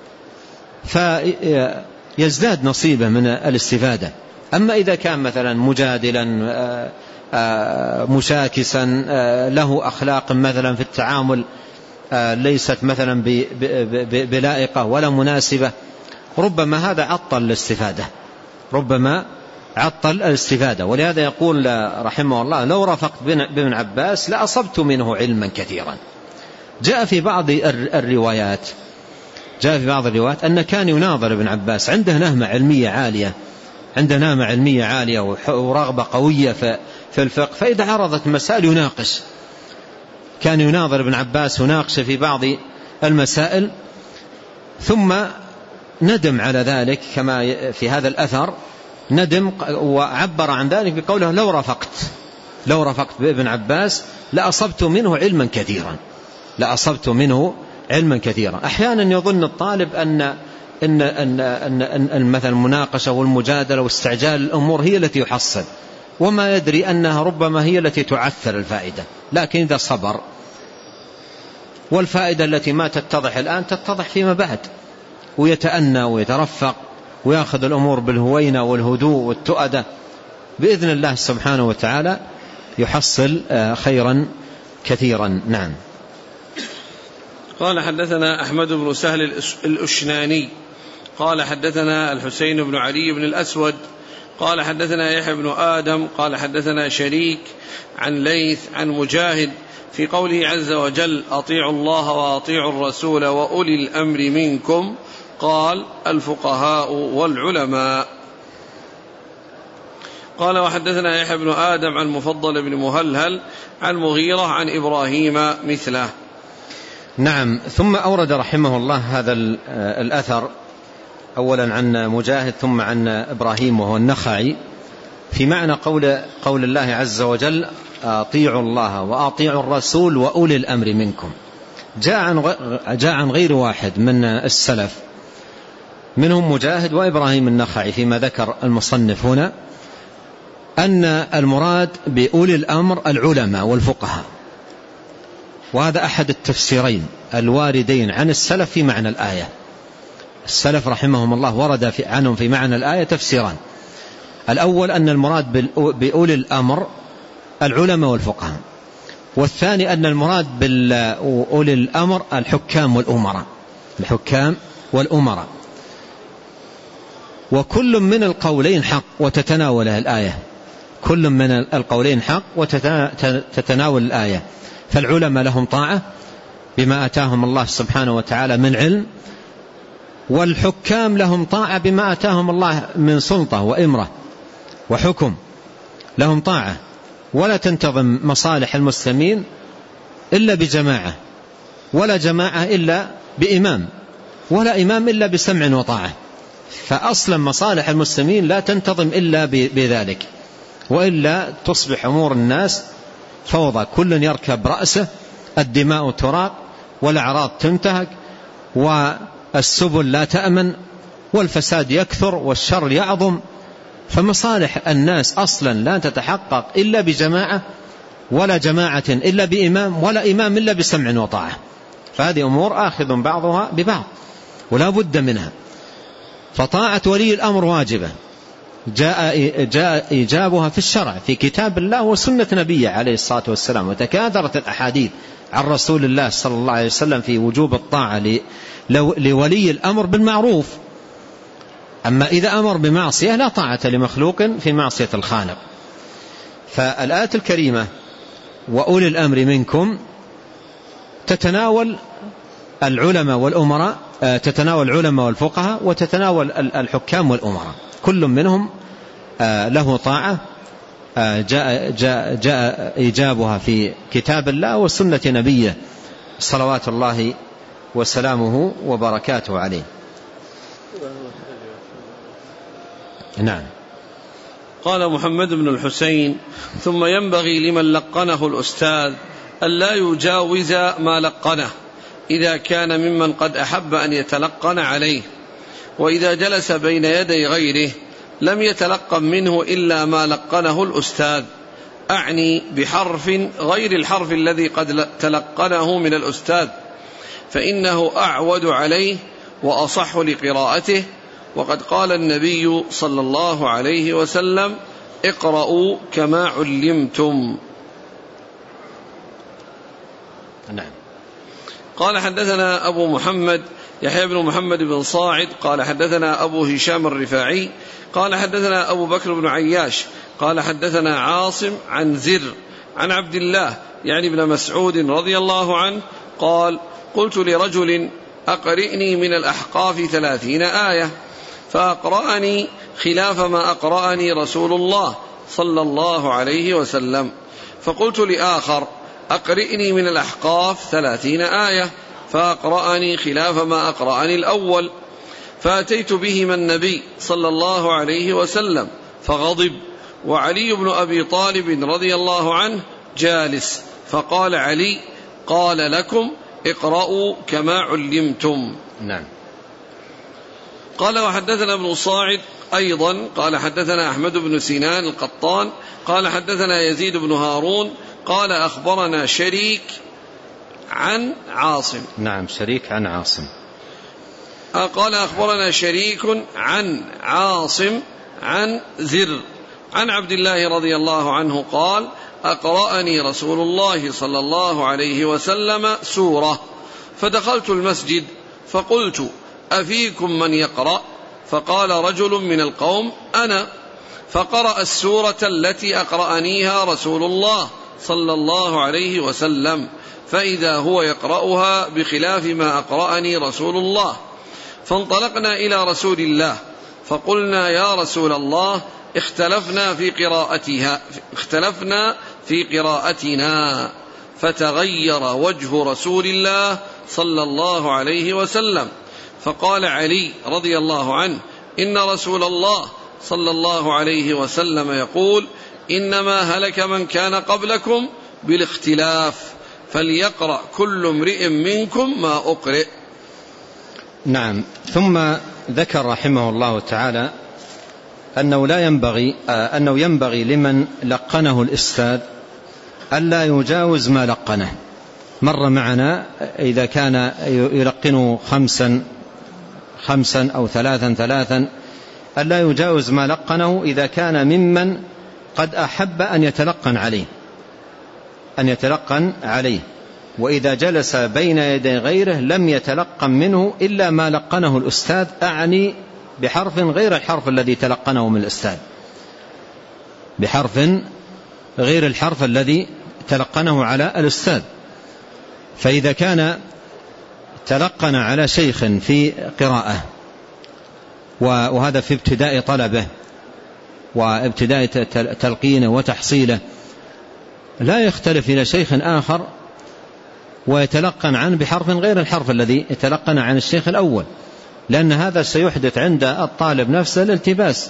فيزداد نصيبه من الاستفادة. أما إذا كان مثلا مجادلا مشاكسا له أخلاق مثلا في التعامل ليست مثلا بلائقة ولا مناسبة، ربما هذا عطل الاستفادة ربما عطل الاستفادة. ولهذا يقول رحمه الله: لو رفقت بابن عباس لأصبت منه علما كثيرا. جاء في بعض الروايات جاء في بعض الروايات أن كان يناظر ابن عباس، عنده نهمة علمية عالية عنده نهمة علمية عالية ورغبة قوية في الفقه، فإذا عرضت مسائل يناقش. كان يناظر ابن عباس وناقش في بعض المسائل، ثم ندم على ذلك كما في هذا الأثر، ندم وعبر عن ذلك بقوله: لو رفقت لو رفقت بابن عباس لأصبت منه علما كثيرا لأصبت منه علما كثيرا. أحيانا يظن الطالب أن أن أن أن, أن مثلا المناقشة والمجادلة واستعجال الأمور هي التي يحصل، وما يدري أنها ربما هي التي تعثر الفائدة. لكن إذا صبر والفائدة التي ما تتضح الآن تتضح فيما بعد، ويتأنى ويترفق ويأخذ الأمور بالهوينة والهدوء والتؤدة، بإذن الله سبحانه وتعالى يحصل خيرا كثيرا. نعم. قال حدثنا أحمد بن سهل الأشناني قال حدثنا الحسين بن علي بن الأسود قال حدثنا يحيى بن آدم قال حدثنا شريك عن ليث عن مجاهد في قوله عز وجل: أطيعوا الله وأطيعوا الرسول وأولي الأمر منكم، قال: الفقهاء والعلماء. قال وحدثنا يحيى بن آدم عن مفضل بن مهلهل عن مغيرة عن إبراهيم مثله. نعم. ثم أورد رحمه الله هذا الأثر أولا عن مجاهد ثم عن إبراهيم وهو النخعي في معنى قول, قول الله عز وجل: أطيعوا الله وأطيعوا الرسول وأولي الأمر منكم. جاء عن, جاء عن غير واحد من السلف منهم مجاهد وإبراهيم النخعي فيما ذكر المصنف هنا أن المراد بأولي الأمر العلماء والفقهاء، وهذا أحد التفسيرين الواردين عن السلف في معنى الآية. السلف رحمهم الله ورد في عنهم في معنى الآية تفسيران: الأول أن المراد بأولي الأمر العلماء والفقهاء، والثاني أن المراد بأولي الأمر الحكام والأمراء، الحكام والأمراء. وكل من القولين حق وتتناوله الآية، كل من القولين حق وتتناول الآية. فالعلماء لهم طاعة بما آتاهم الله سبحانه وتعالى من علم، والحكام لهم طاعة بما آتاهم الله من سلطة وإمرة وحكم، لهم طاعة. ولا تنتظم مصالح المسلمين إلا بجماعة، ولا جماعة إلا بإمام، ولا إمام إلا بسمع وطاعة. فأصلا مصالح المسلمين لا تنتظم إلا بذلك، وإلا تصبح أمور الناس فوضى، كل يركب رأسه، الدماء تراق والأعراض تنتهك والسبل لا تأمن والفساد يكثر والشر يعظم. فمصالح الناس أصلا لا تتحقق إلا بجماعة، ولا جماعة إلا بإمام، ولا إمام إلا بسمع وطاعة. فهذه أمور آخذ بعضها ببعض ولا بد منها. فطاعة ولي الأمر واجبة، جاء, جاء إيجابها في الشرع في كتاب الله وسنة نبيه عليه الصلاة والسلام، وتكاثرت الأحاديث عن رسول الله صلى الله عليه وسلم في وجوب الطاعة لولي الأمر بالمعروف. أما إذا أمر بمعصية لا طاعة لمخلوق في معصية الخالق. فالآية الكريمة وأولي الأمر منكم تتناول العلماء والأمراء، تتناول العلماء والفقهاء، وتتناول الحكام والأمراء، كل منهم له طاعة جاء, جاء, جاء إيجابها في كتاب الله وسنة نبيه صلوات الله وسلامه وبركاته عليه. نعم. قال محمد بن الحسين: ثم ينبغي لمن لقنه الأستاذ ألا يجاوز ما لقنه إذا كان ممن قد أحب أن يتلقن عليه، وإذا جلس بين يدي غيره لم يتلقن منه إلا ما لقنه الأستاذ، أعني بحرف غير الحرف الذي قد تلقنه من الأستاذ، فإنه أعود عليه وأصح لقراءته. وقد قال النبي صلى الله عليه وسلم: اقرأوا كما علمتم. نعم. قال: حدثنا أبو محمد يحيى بن محمد بن صاعد قال حدثنا أبو هشام الرفاعي قال حدثنا أبو بكر بن عياش قال حدثنا عاصم عن زر عن عبد الله يعني ابن مسعود رضي الله عنه قال: قلت لرجل: أقرئني من الأحقاف ثلاثين آية، فأقرأني خلاف ما أقرأني رسول الله صلى الله عليه وسلم. فقلت لآخر: أقرئني من الأحقاف ثلاثين آية، فأقرأني خلاف ما أقرأني الأول. فأتيت بهما النبي صلى الله عليه وسلم فغضب، وعلي بن أبي طالب رضي الله عنه جالس، فقال علي: قال لكم اقرأوا كما علمتم. نعم. قال: وحدثنا ابن صاعد أيضا قال حدثنا أحمد بن سنان القطان قال حدثنا يزيد بن هارون قال أخبرنا شريك عن عاصم. نعم، شريك عن عاصم. قال: أخبرنا شريك عن عاصم عن زر عن عبد الله رضي الله عنه قال: أقرأني رسول الله صلى الله عليه وسلم سورة، فدخلت المسجد فقلت: أفيكم من يقرأ؟ فقال رجل من القوم: أنا. فقرأ السورة التي أقرأنيها رسول الله صلى الله عليه وسلم، فإذا هو يقرأها بخلاف ما أقرأني رسول الله. فانطلقنا إلى رسول الله فقلنا: يا رسول الله، اختلفنا في قراءتها اختلفنا في قراءتنا. فتغير وجه رسول الله صلى الله عليه وسلم، فقال علي رضي الله عنه: إن رسول الله صلى الله عليه وسلم يقول: إنما هلك من كان قبلكم بالاختلاف، فليقرأ كل امرئ منكم ما أقرئ. نعم. ثم ذكر رحمه الله تعالى أنه لا ينبغي أنه ينبغي لمن لقنه الأستاذ ألا يجاوز ما لقنه. مر معنا إذا كان يلقنه خمسا خمسا أو ثلاثا ثلاثا ألا يجاوز ما لقنه إذا كان ممن قد أحب أن يتلقن عليه أن يتلقن عليه وإذا جلس بين يدي غيره لم يتلقن منه إلا ما لقنه الأستاذ، أعني بحرف غير الحرف الذي تلقنه من الأستاذ، بحرف غير الحرف الذي تلقنه على الأستاذ. فإذا كان تلقن على شيخ في قراءة وهذا في ابتداء طلبه وابتداء تلقينه وتحصيله، لا يختلف إلى شيخ آخر ويتلقن عنه بحرف غير الحرف الذي يتلقن عن الشيخ الأول، لأن هذا سيحدث عند الطالب نفسه الالتباس،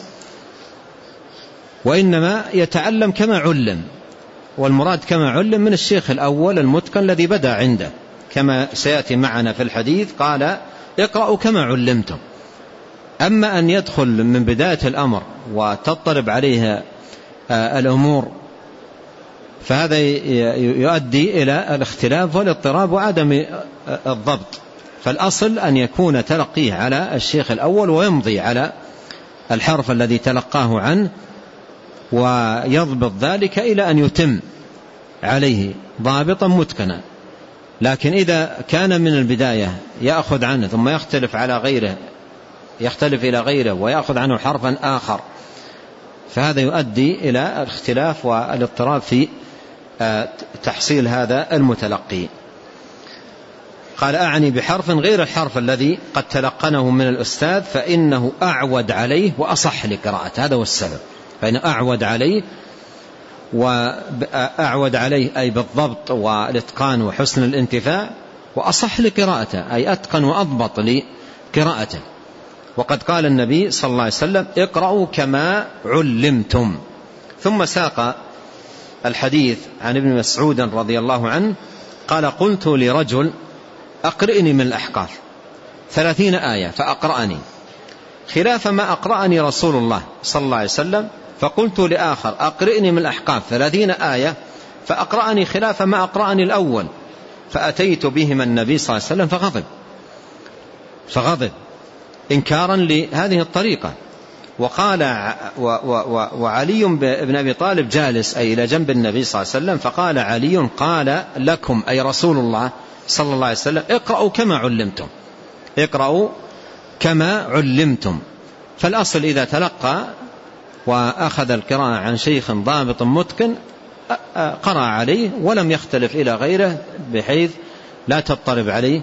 وإنما يتعلم كما علم، والمراد كما علم من الشيخ الأول المتقن الذي بدأ عنده، كما سيأتي معنا في الحديث قال اقرأوا كما علمتم. أما أن يدخل من بداية الأمر وتطلب عليه الأمور فهذا يؤدي إلى الاختلاف والاضطراب وعدم الضبط. فالأصل أن يكون تلقيه على الشيخ الأول ويمضي على الحرف الذي تلقاه عنه ويضبط ذلك إلى أن يتم عليه ضابطا متقنا. لكن إذا كان من البداية يأخذ عنه ثم يختلف على غيره يختلف إلى غيره ويأخذ عنه حرفا آخر فهذا يؤدي إلى الاختلاف والاضطراب في تحصيل هذا المتلقي. قال أعني بحرف غير الحرف الذي قد تلقنه من الأستاذ فإنه أعود عليه وأصح لقراءة. هذا هو السبب، فإنه أعود عليه وأعود عليه أي بالضبط والإتقان وحسن الانتفاع، وأصح لقراءته أي أتقن وأضبط لقراءته. وقد قال النبي صلى الله عليه وسلم اقرأوا كما علمتم. ثم ساق الحديث عن ابن مسعود رضي الله عنه قال قلت لرجل أقرئني من الأحقاف ثلاثين آية فأقرأني خلاف ما أقرأني رسول الله صلى الله عليه وسلم، فقلت لآخر أقرئني من الأحقاف ثلاثين آية فأقرأني خلاف ما أقرأني الأول، فأتيت بهما النبي صلى الله عليه وسلم فغضب فغضب إنكارا لهذه الطريقة. وقال وعلي بن أبي طالب جالس أي إلى جنب النبي صلى الله عليه وسلم، فقال علي قال لكم أي رسول الله صلى الله عليه وسلم اقرأوا كما علمتم اقرأوا كما علمتم. فالأصل إذا تلقى وأخذ القراءة عن شيخ ضابط متقن قرأ عليه ولم يختلف إلى غيره بحيث لا تضطرب عليه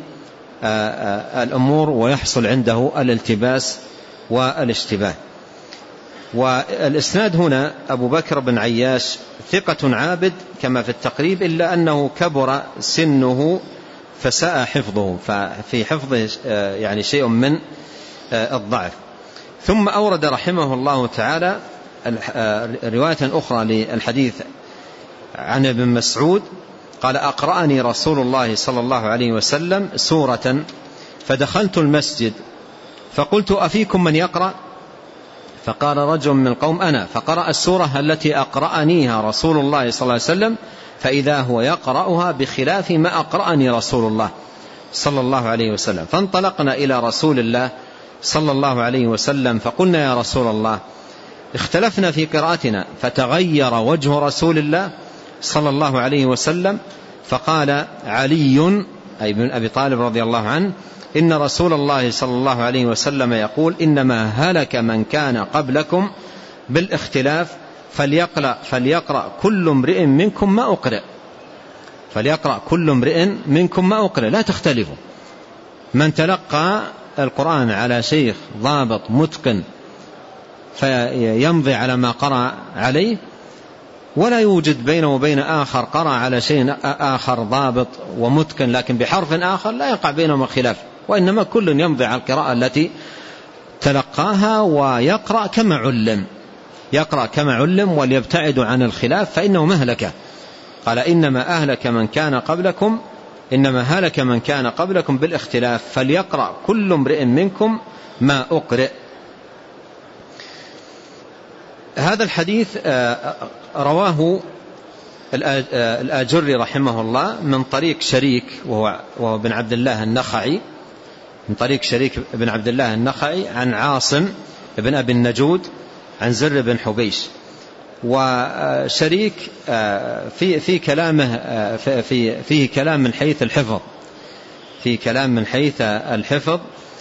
الأمور ويحصل عنده الالتباس والاشتباه. والإسناد هنا أبو بكر بن عياش ثقة عابد كما في التقريب، إلا أنه كبر سنه فساء حفظه، ففي حفظه يعني شيء من الضعف. ثم أورد رحمه الله تعالى رواية أخرى للحديث عن ابن مسعود قال أقرأني رسول الله صلى الله عليه وسلم سورة فدخلت المسجد فقلت أفيكم من يقرأ؟ فقال رجل من القوم أنا، فقرأ السورة التي أقرأنيها رسول الله صلى الله عليه وسلم فإذا هو يقرأها بخلاف ما أقرأني رسول الله صلى الله عليه وسلم. فانطلقنا إلى رسول الله صلى الله عليه وسلم فقلنا يا رسول الله اختلفنا في قراءتنا، فتغير وجه رسول الله صلى الله عليه وسلم فقال علي أي بن أبي طالب رضي الله عنه إن رسول الله صلى الله عليه وسلم يقول إنما هلك من كان قبلكم بالاختلاف فليقرأ, فليقرأ كل امرئ منكم ما أقرأ فليقرأ كل امرئ منكم ما أقرأ لا تختلفوا. من تلقى القرآن على شيخ ضابط متقن فيمضي على ما قرأ عليه، ولا يوجد بينه وبين آخر قرأ على شيء آخر ضابط ومتقن لكن بحرف آخر لا يقع بينهما خلاف، وإنما كل يمضي على القراءة التي تلقاها ويقرأ كما علم يقرأ كما علم وليبتعد عن الخلاف فإنه مهلكة. قال إنما أهلك من كان قبلكم إنما هلك من كان قبلكم بالاختلاف فليقرأ كل امرئ منكم ما أقرئ. هذا الحديث رواه الآجري رحمه الله من طريق شريك وهو, وهو بن عبد الله النخعي، من طريق شريك بن عبد الله النخعي عن عاصم بن أبي النجود عن زر بن حبيش. وشريك في في كلامه في فيه كلام من حيث الحفظ، في كلام من حيث الحفظ.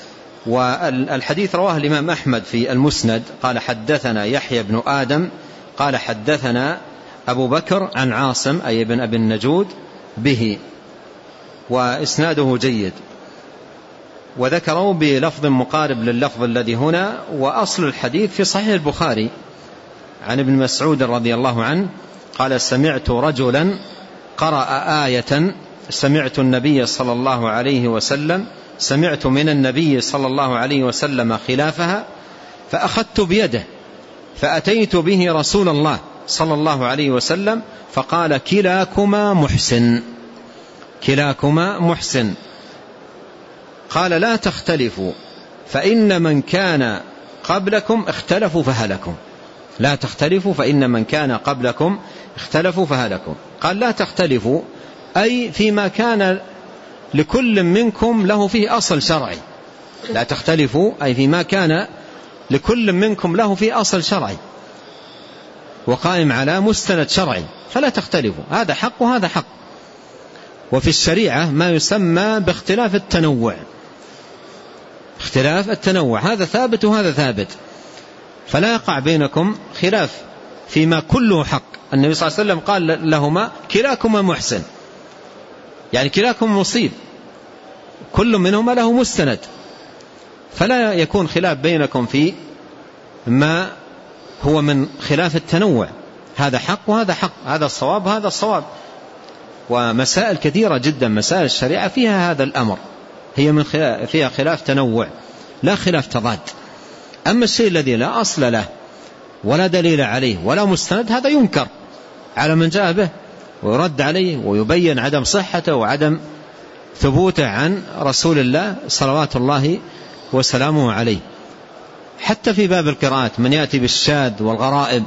والحديث رواه الإمام أحمد في المسند قال حدثنا يحيى بن آدم قال حدثنا أبو بكر عن عاصم أي بن أبي النجود به، وإسناده جيد، وذكروا بلفظ مقارب لللفظ الذي هنا. وأصل الحديث في صحيح البخاري عن ابن مسعود رضي الله عنه قال سمعت رجلا قرأ آية سمعت النبي صلى الله عليه وسلم سمعت من النبي صلى الله عليه وسلم خلافها فأخذت بيده فأتيت به رسول الله صلى الله عليه وسلم فقال كلاكما محسن، كلاكما محسن. قال لا تختلفوا فإن من كان قبلكم اختلفوا فهلكوا، لا تختلفوا فإن من كان قبلكم اختلفوا فهلكوا. قال لا تختلفوا أي فيما كان لكل منكم له فيه أصل شرعي، لا تختلفوا أي فيما كان لكل منكم له فيه أصل شرعي وقائم على مستند شرعي، فلا تختلفوا، هذا حق وهذا حق. وفي الشريعة ما يسمى باختلاف التنوع، اختلاف التنوع، هذا ثابت وهذا ثابت، فلا يقع بينكم خلاف فيما كله حق. النبي صلى الله عليه وسلم قال لهما كلاكما محسن، يعني كلاكم مصيب، كل منهما له مستند، فلا يكون خلاف بينكم في ما هو من خلاف التنوع، هذا حق وهذا حق، هذا الصواب وهذا الصواب. ومسائل كثيرة جدا مسائل الشريعة فيها هذا الأمر، هي من خلاف فيها خلاف تنوع لا خلاف تضاد. أما الشيء الذي لا أصل له ولا دليل عليه ولا مستند هذا ينكر على من جاء به ويرد عليه ويبين عدم صحته وعدم ثبوته عن رسول الله صلوات الله وسلامه عليه. حتى في باب القراءات من يأتي بالشاذ والغرائب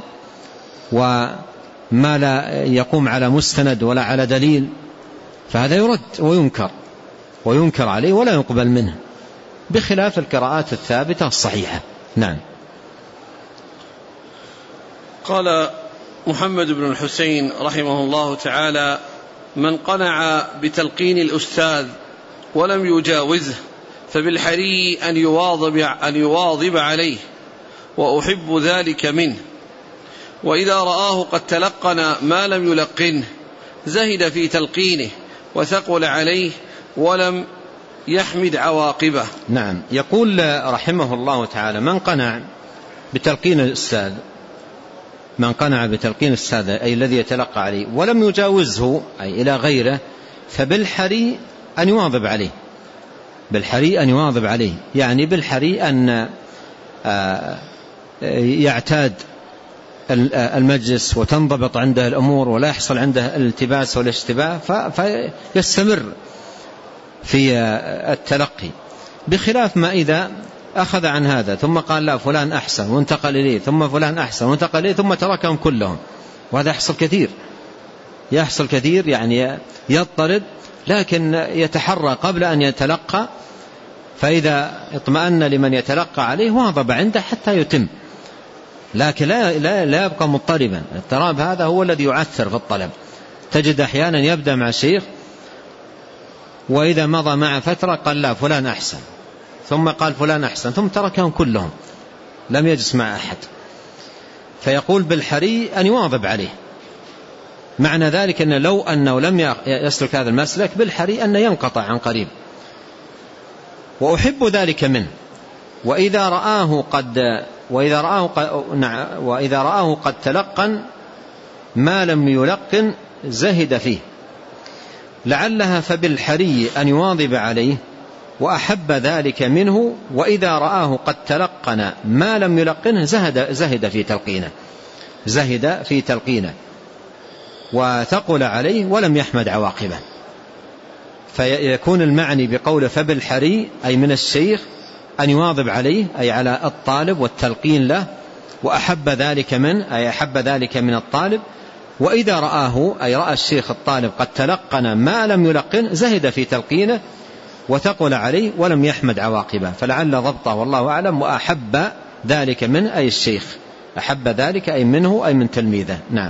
وما لا يقوم على مستند ولا على دليل فهذا يرد وينكر وينكر عليه ولا يقبل منه، بخلاف القراءات الثابتة الصحيحة. نعم. قال محمد بن الحسين رحمه الله تعالى من قنع بتلقين الأستاذ ولم يجاوزه فبالحري أن يواظب, أن يواظب عليه وأحب ذلك منه، وإذا رآه قد تلقن ما لم يلقنه زهد في تلقينه وثقل عليه ولم يحمد عواقبه. نعم. يقول رحمه الله تعالى من قنع بتلقين الأستاذ، من قنع بتلقين الأستاذ أي الذي يتلقى عليه ولم يجاوزه أي إلى غيره فبالحري أن يواظب عليه، بالحري أن يواظب عليه، يعني بالحري أن يعتاد المجلس وتنضبط عنده الأمور ولا يحصل عنده الالتباس والاشتباه فيستمر في التلقي، بخلاف ما إذا أخذ عن هذا ثم قال لا فلان أحسن وانتقل إليه ثم فلان أحسن وانتقل إليه ثم تركهم كلهم، وهذا يحصل كثير، يحصل كثير يعني يضطرب، لكن يتحرى قبل أن يتلقى، فإذا اطمأن لمن يتلقى عليه واظب عنده حتى يتم، لكن لا, لا, لا يبقى مضطربا. الاضطراب هذا هو الذي يعثر في الطلب. تجد أحيانا يبدأ مع الشيخ وإذا مضى مع فترة قال لا فلان أحسن ثم قال فلان أحسن ثم تركهم كلهم لم يجلس مع أحد، فيقول بالحري أن يواظب عليه. معنى ذلك أن لو أنه لم يسلك هذا المسلك بالحري أن ينقطع عن قريب. وأحب ذلك منه، وإذا رآه قد وإذا رآه قد وإذا رآه قد تلقن ما لم يلقن زهد فيه، لعلها فبالحري أن يواظب عليه وأحب ذلك منه، وإذا رآه قد تلقن ما لم يلقنه زهد, زهد في تلقينه زهد في تلقينه وثقل عليه ولم يحمد عواقبه. فيكون المعني بقوله فبالحري أي من الشيخ أن يواظب عليه أي على الطالب والتلقين له، وأحب ذلك من أي أحب ذلك من الطالب. وإذا رآه أي رأى الشيخ الطالب قد تلقن ما لم يلقن زهد في تلقينه وثقل عليه ولم يحمد عواقبه، فلعل ضبطه والله أعلم. وأحب ذلك من أي الشيخ، أحب ذلك أي منه أي من تلميذه. نعم.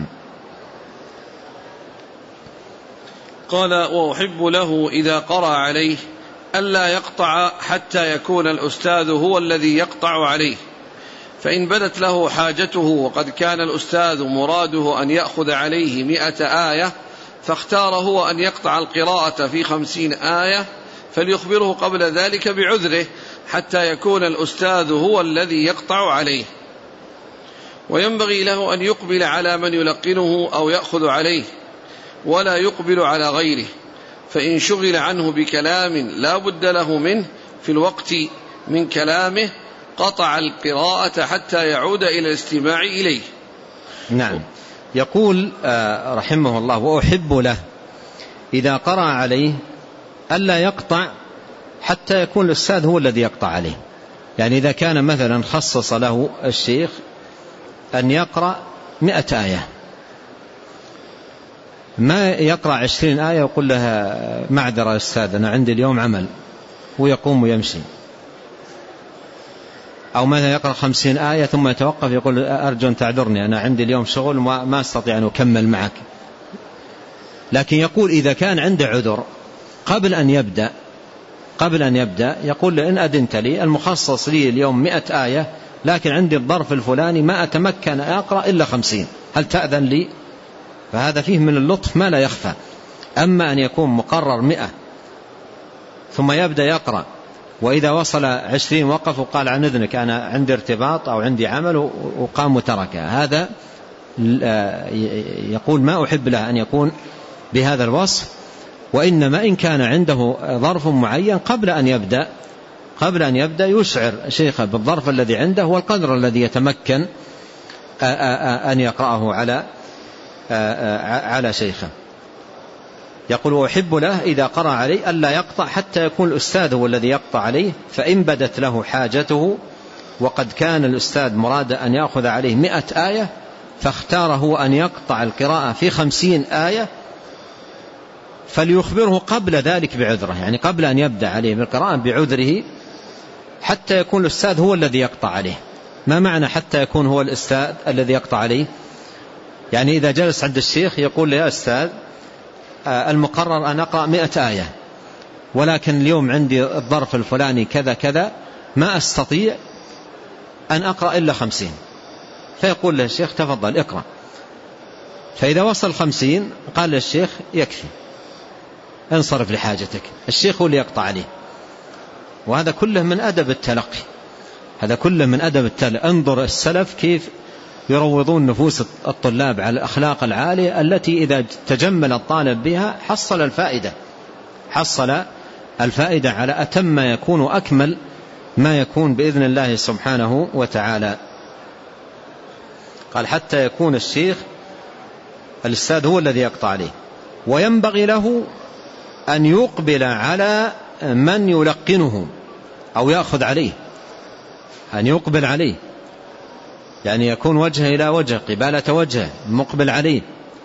قال وأحب له إذا قرأ عليه ألا يقطع حتى يكون الأستاذ هو الذي يقطع عليه، فإن بدت له حاجته وقد كان الأستاذ مراده أن يأخذ عليه مئة آية فاختار هو أن يقطع القراءة في خمسين آية فليخبره قبل ذلك بعذره حتى يكون الأستاذ هو الذي يقطع عليه. وينبغي له أن يقبل على من يلقنه أو يأخذ عليه ولا يقبل على غيره، فإن شغل عنه بكلام لا بد له منه في الوقت من كلامه قطع القراءة حتى يعود إلى الاستماع إليه. نعم. يقول رحمه الله وأحب له إذا قرأ عليه ألا يقطع حتى يكون الأستاذ هو الذي يقطع عليه. يعني إذا كان مثلا خصص له الشيخ أن يقرأ مئة آية، ما يقرأ عشرين آية ويقول لها معذرة أستاذ أنا عندي اليوم عمل ويقوم ويمشي، أو ماذا يقرأ خمسين آية ثم يتوقف يقول أرجو أن تعذرني أنا عندي اليوم شغل وما أستطيع أن أكمل معك. لكن يقول إذا كان عنده عذر قبل أن يبدأ قبل أن يبدأ يقول إن أذنت لي المخصص لي اليوم مئة آية لكن عندي الظرف الفلاني ما أتمكن أقرأ إلا خمسين، هل تأذن لي؟ فهذا فيه من اللطف ما لا يخفى. أما أن يكون مقرر مئة ثم يبدأ يقرأ وإذا وصل عشرين وقف وقال عن إذنك أنا عندي ارتباط أو عندي عمل وقام وتركه، هذا يقول ما أحب له أن يكون بهذا الوصف. وإنما إن كان عنده ظرف معين قبل أن يبدأ قبل أن يبدأ يشعر شيخه بالظرف الذي عنده والقدر الذي يتمكن أن يقرأه على على شيخه. يقول وأحب له إذا قرأ عليه ألا يقطع حتى يكون الأستاذ هو الذي يقطع عليه، فإن بدت له حاجته وقد كان الأستاذ مراد أن يأخذ عليه مئة آية فاختاره أن يقطع القراءة في خمسين آية فليخبره قبل ذلك بعذره، يعني قبل أن يبدأ عليه بالقراءة بعذره حتى يكون الأستاذ هو الذي يقطع عليه. ما معنى حتى يكون هو الأستاذ الذي يقطع عليه؟ يعني إذا جلس عند الشيخ يقول يا أستاذ المقرر أن أقرأ مئة آية ولكن اليوم عندي الظرف الفلاني كذا كذا ما أستطيع أن أقرأ إلا خمسين، فيقول له الشيخ تفضل اقرأ. فإذا وصل خمسين قال للشيخ يكفي انصرف لحاجتك، الشيخ هو اللي يقطع عليه. وهذا كله من أدب التلقي، هذا كله من أدب التلقي. انظر السلف كيف يروضون نفوس الطلاب على الأخلاق العالية التي إذا تجمل الطالب بها حصل الفائدة حصل الفائدة على أتم ما يكون وأكمل ما يكون بإذن الله سبحانه وتعالى. قال حتى يكون الشيخ الأستاذ هو الذي يقطع عليه. وينبغي له أن يقبل على من يلقنه أو يأخذ عليه، أن يقبل عليه يعني يكون وجهه إلى وجه قبالة وجهه مقبل عليه،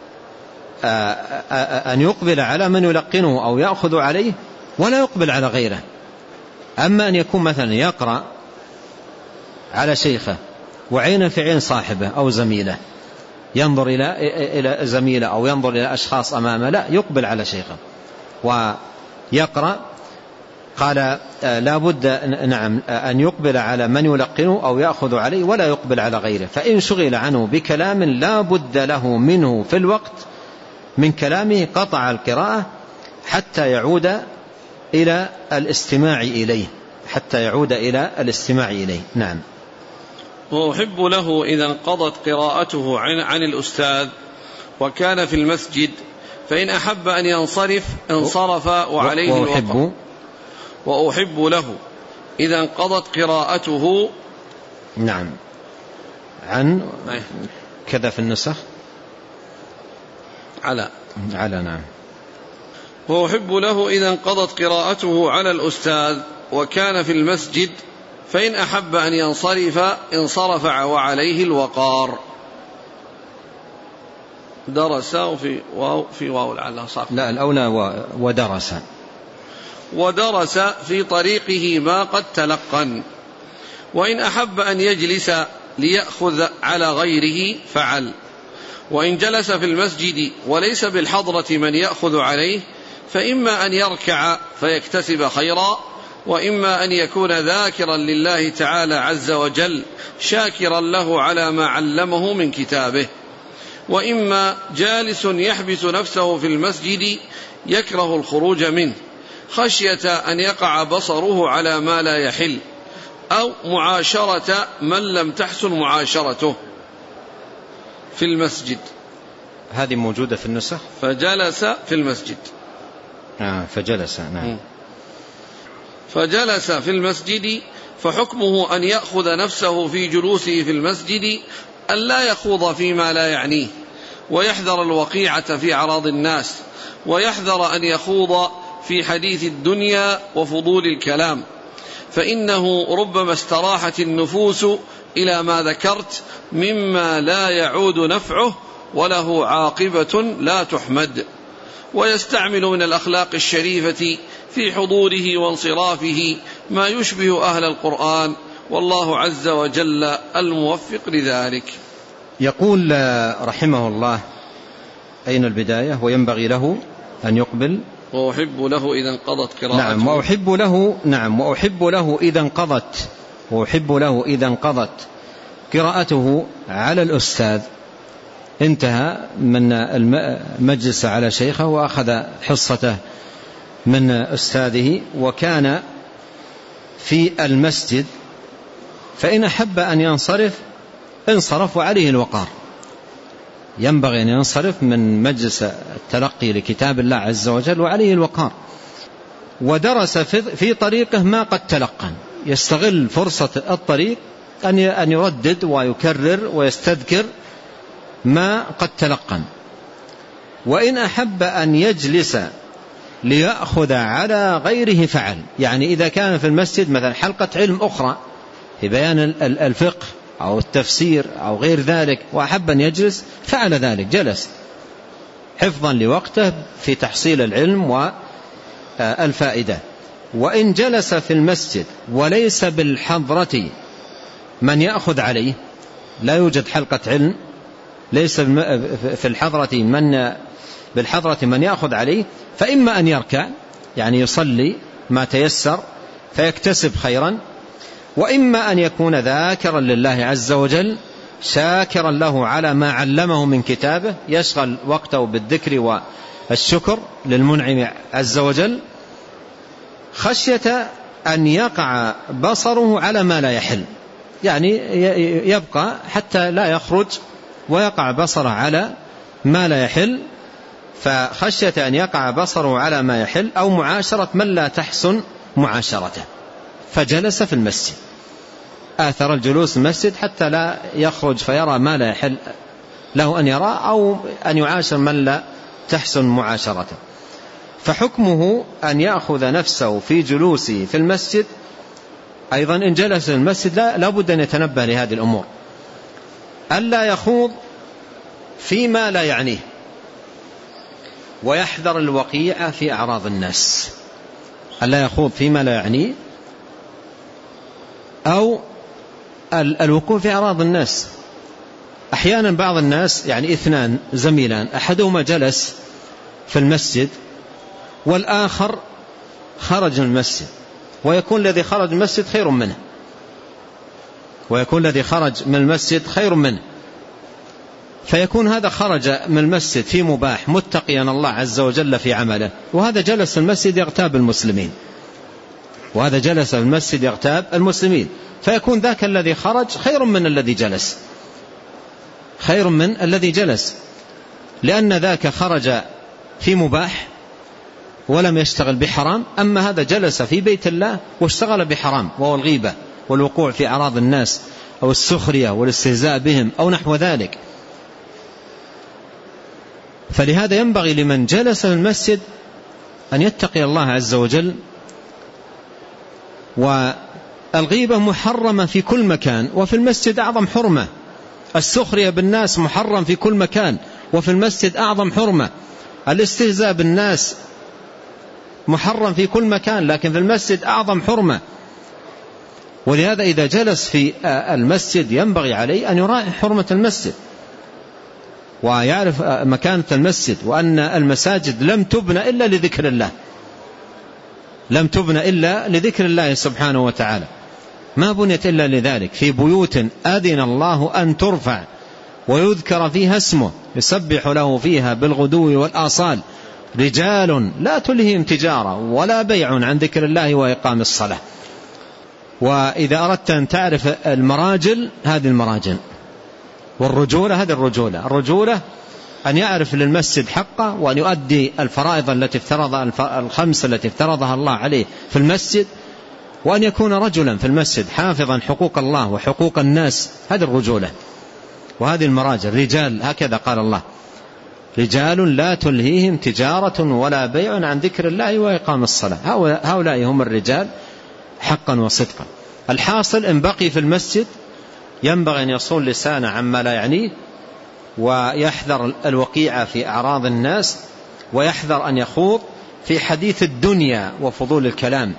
أن يقبل على من يلقنه أو يأخذ عليه ولا يقبل على غيره. أما أن يكون مثلا يقرأ على شيخه وعين في عين صاحبه أو زميله، ينظر إلى إلى زميله أو ينظر إلى أشخاص أمامه، لا يقبل على شيخه ويقرأ. قال لا بد نعم أن يقبل على من يلقنه أو يأخذ عليه ولا يقبل على غيره، فإن شغل عنه بكلام لا بد له منه في الوقت من كلامه قطع القراءة حتى يعود إلى الاستماع إليه حتى يعود إلى الاستماع إليه. نعم. وأحب له إذا انقضت قراءته عن, عن الأستاذ وكان في المسجد فإن أحب أن ينصرف انصرف وعليه الوقف. وأحب له إذا انقضت قراءته نعم عن كذا في النسخ على على نعم وأحب له إذا انقضت قراءته على الأستاذ وكان في المسجد، فإن أحب أن ينصرف انصرف وعليه الوقار. درس وفي واو في واو لعلها صح. لا الأولى ودرس. ودرس في طريقه ما قد تلقن. وإن أحب أن يجلس ليأخذ على غيره فعل. وإن جلس في المسجد وليس بالحضرة من يأخذ عليه فإما أن يركع فيكتسب خيرا، وإما أن يكون ذاكرا لله تعالى عز وجل شاكرا له على ما علمه من كتابه، وإما جالس يحبس نفسه في المسجد يكره الخروج منه خشية أن يقع بصره على ما لا يحل، أو معاشرة من لم تحسن معاشرته في المسجد. هذه موجودة في النسخ. فجلس في المسجد. آه فجلس. نعم. فجلس في المسجد، فحكمه أن يأخذ نفسه في جلوسه في المسجد أن لا يخوض فيما لا يعنيه، ويحذر الوقيعة في أعراض الناس، ويحذر أن يخوض في حديث الدنيا وفضول الكلام، فإنه ربما استراحت النفوس إلى ما ذكرت مما لا يعود نفعه وله عاقبة لا تحمد. ويستعمل من الأخلاق الشريفة في حضوره وانصرافه ما يشبه أهل القرآن، والله عز وجل الموفق لذلك. يقول رحمه الله: أين البداية؟ وينبغي له أن يقبل. وأحب له إذا انقضت قراءته. نعم وأحب له نعم وأحب له إذا انقضت وأحب له إذا انقضت قراءته على الأستاذ. انتهى من المجلس على شيخه وأخذ حصته من أستاذه وكان في المسجد، فإن أحب أن ينصرف انصرف وعليه الوقار. ينبغي أن ينصرف من مجلس التلقي لكتاب الله عز وجل وعليه الوقار. ودرس في طريقه ما قد تلقن، يستغل فرصة الطريق أن يردد ويكرر ويستذكر ما قد تلقن. وإن أحب أن يجلس ليأخذ على غيره فعل، يعني إذا كان في المسجد مثلا حلقة علم أخرى في بيان الفقه أو التفسير أو غير ذلك وأحب أن يجلس فعل ذلك، جلس حفظا لوقته في تحصيل العلم والفائدة. وإن جلس في المسجد وليس بالحضرة من يأخذ عليه، لا يوجد حلقة علم، ليس في الحضرة من بالحضرة من يأخذ عليه، فإما أن يركع يعني يصلي ما تيسر فيكتسب خيرا، وإما أن يكون ذاكرا لله عز وجل شاكرا له على ما علمه من كتابه، يشغل وقته بالذكر والشكر للمنعم عز وجل خشية أن يقع بصره على ما لا يحل، يعني يبقى حتى لا يخرج ويقع بصره على ما لا يحل، فخشية أن يقع بصره على ما يحل، أو معاشرة من لا تحسن معاشرته، فجلس في المسجد. آثر الجلوس في المسجد حتى لا يخرج فيرى ما لا يحل له أن يرى، أو أن يعاشر من لا تحسن معاشرته. فحكمه أن يأخذ نفسه في جلوسه في المسجد. أيضا إن جلس في المسجد لا بد أن يتنبه لهذه الأمور، ألا يخوض فيما لا يعنيه، ويحذر الوقيعة في أعراض الناس. ألا يخوض فيما لا يعنيه أو الوقوع في أعراض الناس. أحيانا بعض الناس يعني اثنان زميلان، أحدهما جلس في المسجد والآخر خرج من المسجد، ويكون الذي خرج من المسجد خير منه ويكون الذي خرج من المسجد خير منه فيكون هذا خرج من المسجد في مباح متقيا الله عز وجل في عمله، وهذا جلس في المسجد يغتاب المسلمين وهذا جلس في المسجد يغتاب المسلمين فيكون ذاك الذي خرج خير من الذي جلس خير من الذي جلس لأن ذاك خرج في مباح ولم يشتغل بحرام، أما هذا جلس في بيت الله واشتغل بحرام، وهو الغيبة والوقوع في أعراض الناس أو السخرية والاستهزاء بهم أو نحو ذلك. فلهذا ينبغي لمن جلس في المسجد أن يتقي الله عز وجل. والغيبة محرمة في كل مكان، وفي المسجد أعظم حرمة. السخرية بالناس محرم في كل مكان، وفي المسجد أعظم حرمة. الاستهزاء بالناس محرم في كل مكان، لكن في المسجد أعظم حرمة. ولهذا إذا جلس في المسجد ينبغي عليه أن يراعي حرمة المسجد ويعرف مكانة المسجد، وأن المساجد لم تبنى إلا لذكر الله، لم تبنى إلا لذكر الله سبحانه وتعالى، ما بنيت إلا لذلك. في بيوت أذن الله أن ترفع ويذكر فيها اسمه يسبح له فيها بالغدو والآصال رجال لا تلهيهم تجارة ولا بيع عن ذكر الله وإقام الصلاة. وإذا أردت أن تعرف المراجل هذه المراجل، والرجولة هذه الرجولة. الرجولة أن يعرف للمسجد حقه، وأن يؤدي الفرائض التي افترضها الخمس التي افترضها الله عليه في المسجد، وأن يكون رجلا في المسجد حافظا حقوق الله وحقوق الناس. هذه الرجولة وهذه المراجل. رجال هكذا قال الله، رجال لا تلهيهم تجارة ولا بيع عن ذكر الله وإقام الصلاة. هؤلاء هم الرجال حقا وصدقا. الحاصل إن بقي في المسجد ينبغي أن يصون لسانه عما لا يعنيه، ويحذر الوقيعة في أعراض الناس، ويحذر أن يخوض في حديث الدنيا وفضول الكلام،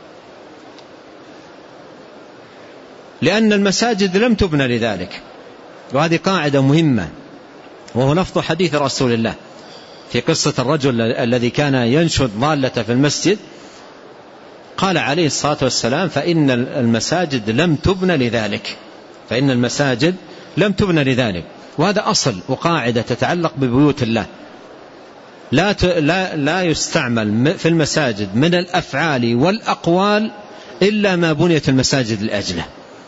لأن المساجد لم تبنى لذلك. وهذه قاعدة مهمة، وهو لفظ حديث رسول الله في قصة الرجل الذي كان ينشد ضالة في المسجد. قال عليه الصلاة والسلام: فإن المساجد لم تبنى لذلك، فإن المساجد لم تبنى لذلك. وهذا أصل وقاعدة تتعلق ببيوت الله. لا لا لا يستعمل في المساجد من الأفعال والأقوال إلا ما بنيت المساجد لأجله.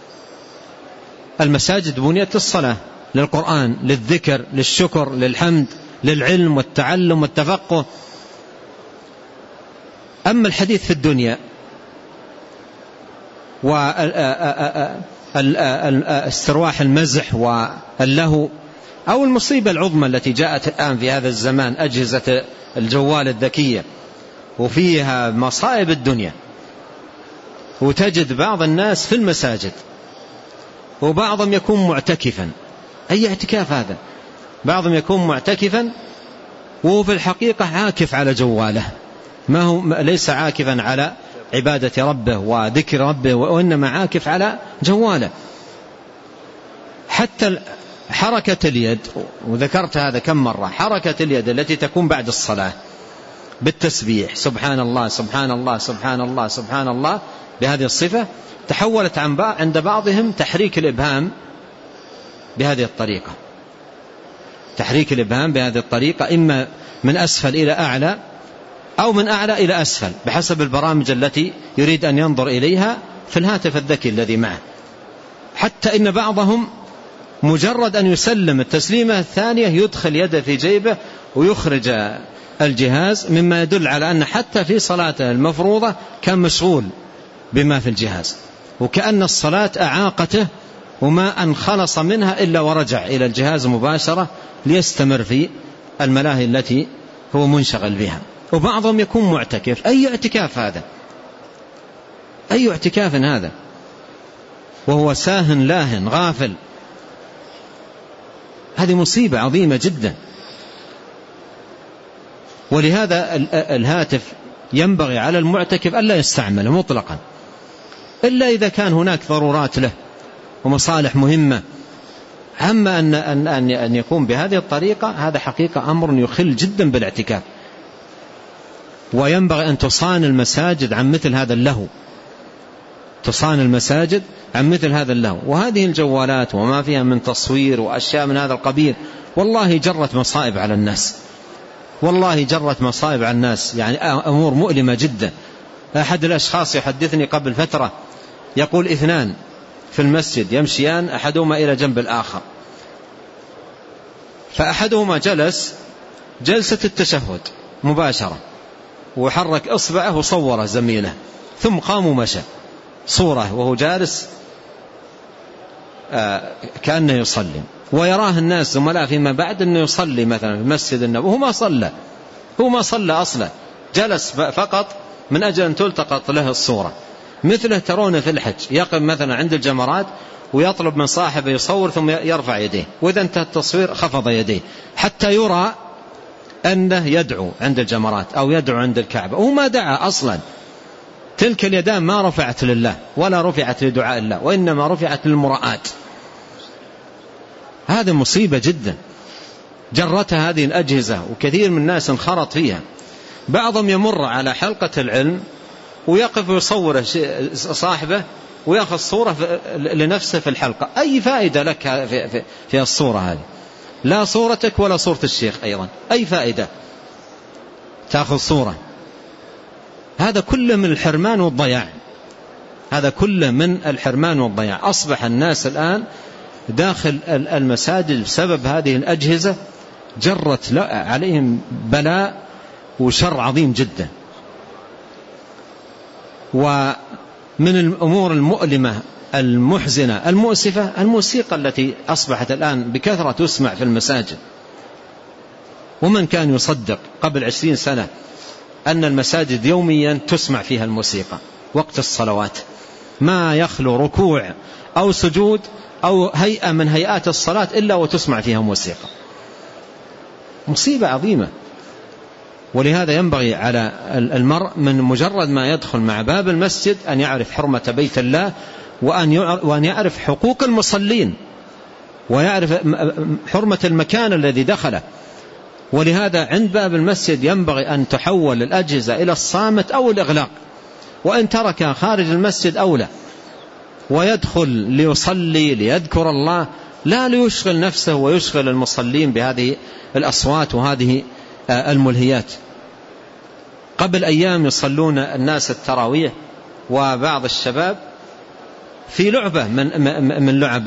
المساجد بنيت للصلاة، للقرآن، للذكر، للشكر، للحمد، للعلم والتعلم والتفقه. أما الحديث في الدنيا واسترواح المزح واللهو، أو المصيبة العظمى التي جاءت الآن في هذا الزمان، أجهزة الجوال الذكية، وفيها مصائب الدنيا. وتجد بعض الناس في المساجد وبعضهم يكون معتكفا. أي اعتكاف هذا؟ بعضهم يكون معتكفا وهو في الحقيقة عاكف على جواله، ما هو ليس عاكفا على عبادة ربه وذكر ربه، وإنما عاكف على جواله. حتى حركة اليد، وذكرت هذا كم مرة، حركة اليد التي تكون بعد الصلاة بالتسبيح سبحان الله سبحان الله سبحان الله سبحان الله بهذه الصفة، تحولت عند بعضهم تحريك الإبهام بهذه الطريقة. تحريك الإبهام بهذه الطريقة إما من أسفل إلى أعلى أو من أعلى إلى أسفل بحسب البرامج التي يريد أن ينظر إليها في الهاتف الذكي الذي معه. حتى إن بعضهم مجرد أن يسلم التسليمة الثانية يدخل يده في جيبه ويخرج الجهاز، مما يدل على أن حتى في صلاته المفروضة كان مشغول بما في الجهاز، وكأن الصلاة أعاقته وما أن خلص منها إلا ورجع إلى الجهاز مباشرة ليستمر في الملاهي التي هو منشغل بها. وبعضهم يكون معتكف. أي اعتكاف هذا؟ أي اعتكاف هذا وهو ساهن لاهن غافل؟ هذه مصيبة عظيمة جدا. ولهذا الهاتف ينبغي على المعتكف ألا يستعمله مطلقا، إلا إذا كان هناك ضرورات له ومصالح مهمة. أما أن, أن, أن يكون بهذه الطريقة هذا حقيقة أمر يخل جدا بالاعتكاف. وينبغي أن تصان المساجد عن مثل هذا اللهو، تصان المساجد عن مثل هذا اللهو. وهذه الجوالات وما فيها من تصوير وأشياء من هذا القبيل والله جرت مصائب على الناس، والله جرت مصائب على الناس، يعني أمور مؤلمة جدا. أحد الأشخاص يحدثني قبل فترة يقول اثنان في المسجد يمشيان أحدهما إلى جنب الآخر، فأحدهما جلس جلسة التشهد مباشرة وحرك إصبعه وصوره زميله، ثم قام ومشى صورة وهو جالس آه كأنه يصلي، ويراه الناس زملاء فيما بعد أنه يصلي مثلا في المسجد النبوي، هو ما صلى، هو ما صلى أصلا، جلس فقط من أجل أن تلتقط له الصورة. مثله ترون في الحج يقف مثلا عند الجمرات ويطلب من صاحبه يصور ثم يرفع يديه، وإذا انتهى التصوير خفض يديه حتى يرى أنه يدعو عند الجمرات أو يدعو عند الكعبة، وهو ما دعا أصلا. تلك اليدان ما رفعت لله ولا رفعت لدعاء الله، وإنما رفعت للمراءات. هذا مصيبة جدا جرتها هذه الأجهزة، وكثير من الناس انخرط فيها. بعضهم يمر على حلقة العلم ويقف ويصور صاحبه ويأخذ صورة لنفسه في الحلقة. أي فائدة لك في, في, في الصورة هذه؟ لا صورتك ولا صورة الشيخ أيضا، أي فائدة تأخذ صورة؟ هذا كله من الحرمان والضياع، هذا كله من الحرمان والضياع. أصبح الناس الآن داخل المساجد بسبب هذه الأجهزة جرت عليهم بلاء وشر عظيم جدا. ومن الأمور المؤلمة المحزنة المؤسفة الموسيقى التي أصبحت الآن بكثرة تسمع في المساجد. ومن كان يصدق قبل عشرين سنة أن المساجد يوميا تسمع فيها الموسيقى وقت الصلوات، ما يخلو ركوع أو سجود أو هيئة من هيئات الصلاة إلا وتسمع فيها موسيقى. مصيبة عظيمة. ولهذا ينبغي على المرء من مجرد ما يدخل مع باب المسجد أن يعرف حرمة بيت الله، وأن يعرف حقوق المصلين، ويعرف حرمة المكان الذي دخله. ولهذا عند باب المسجد ينبغي أن تحول الأجهزة إلى الصامت أو الإغلاق، وإن تركها خارج المسجد أولى، ويدخل ليصلي ليذكر الله، لا ليشغل نفسه ويشغل المصلين بهذه الأصوات وهذه الملهيات. قبل أيام يصلون الناس التراويح وبعض الشباب في لعبة من من لعب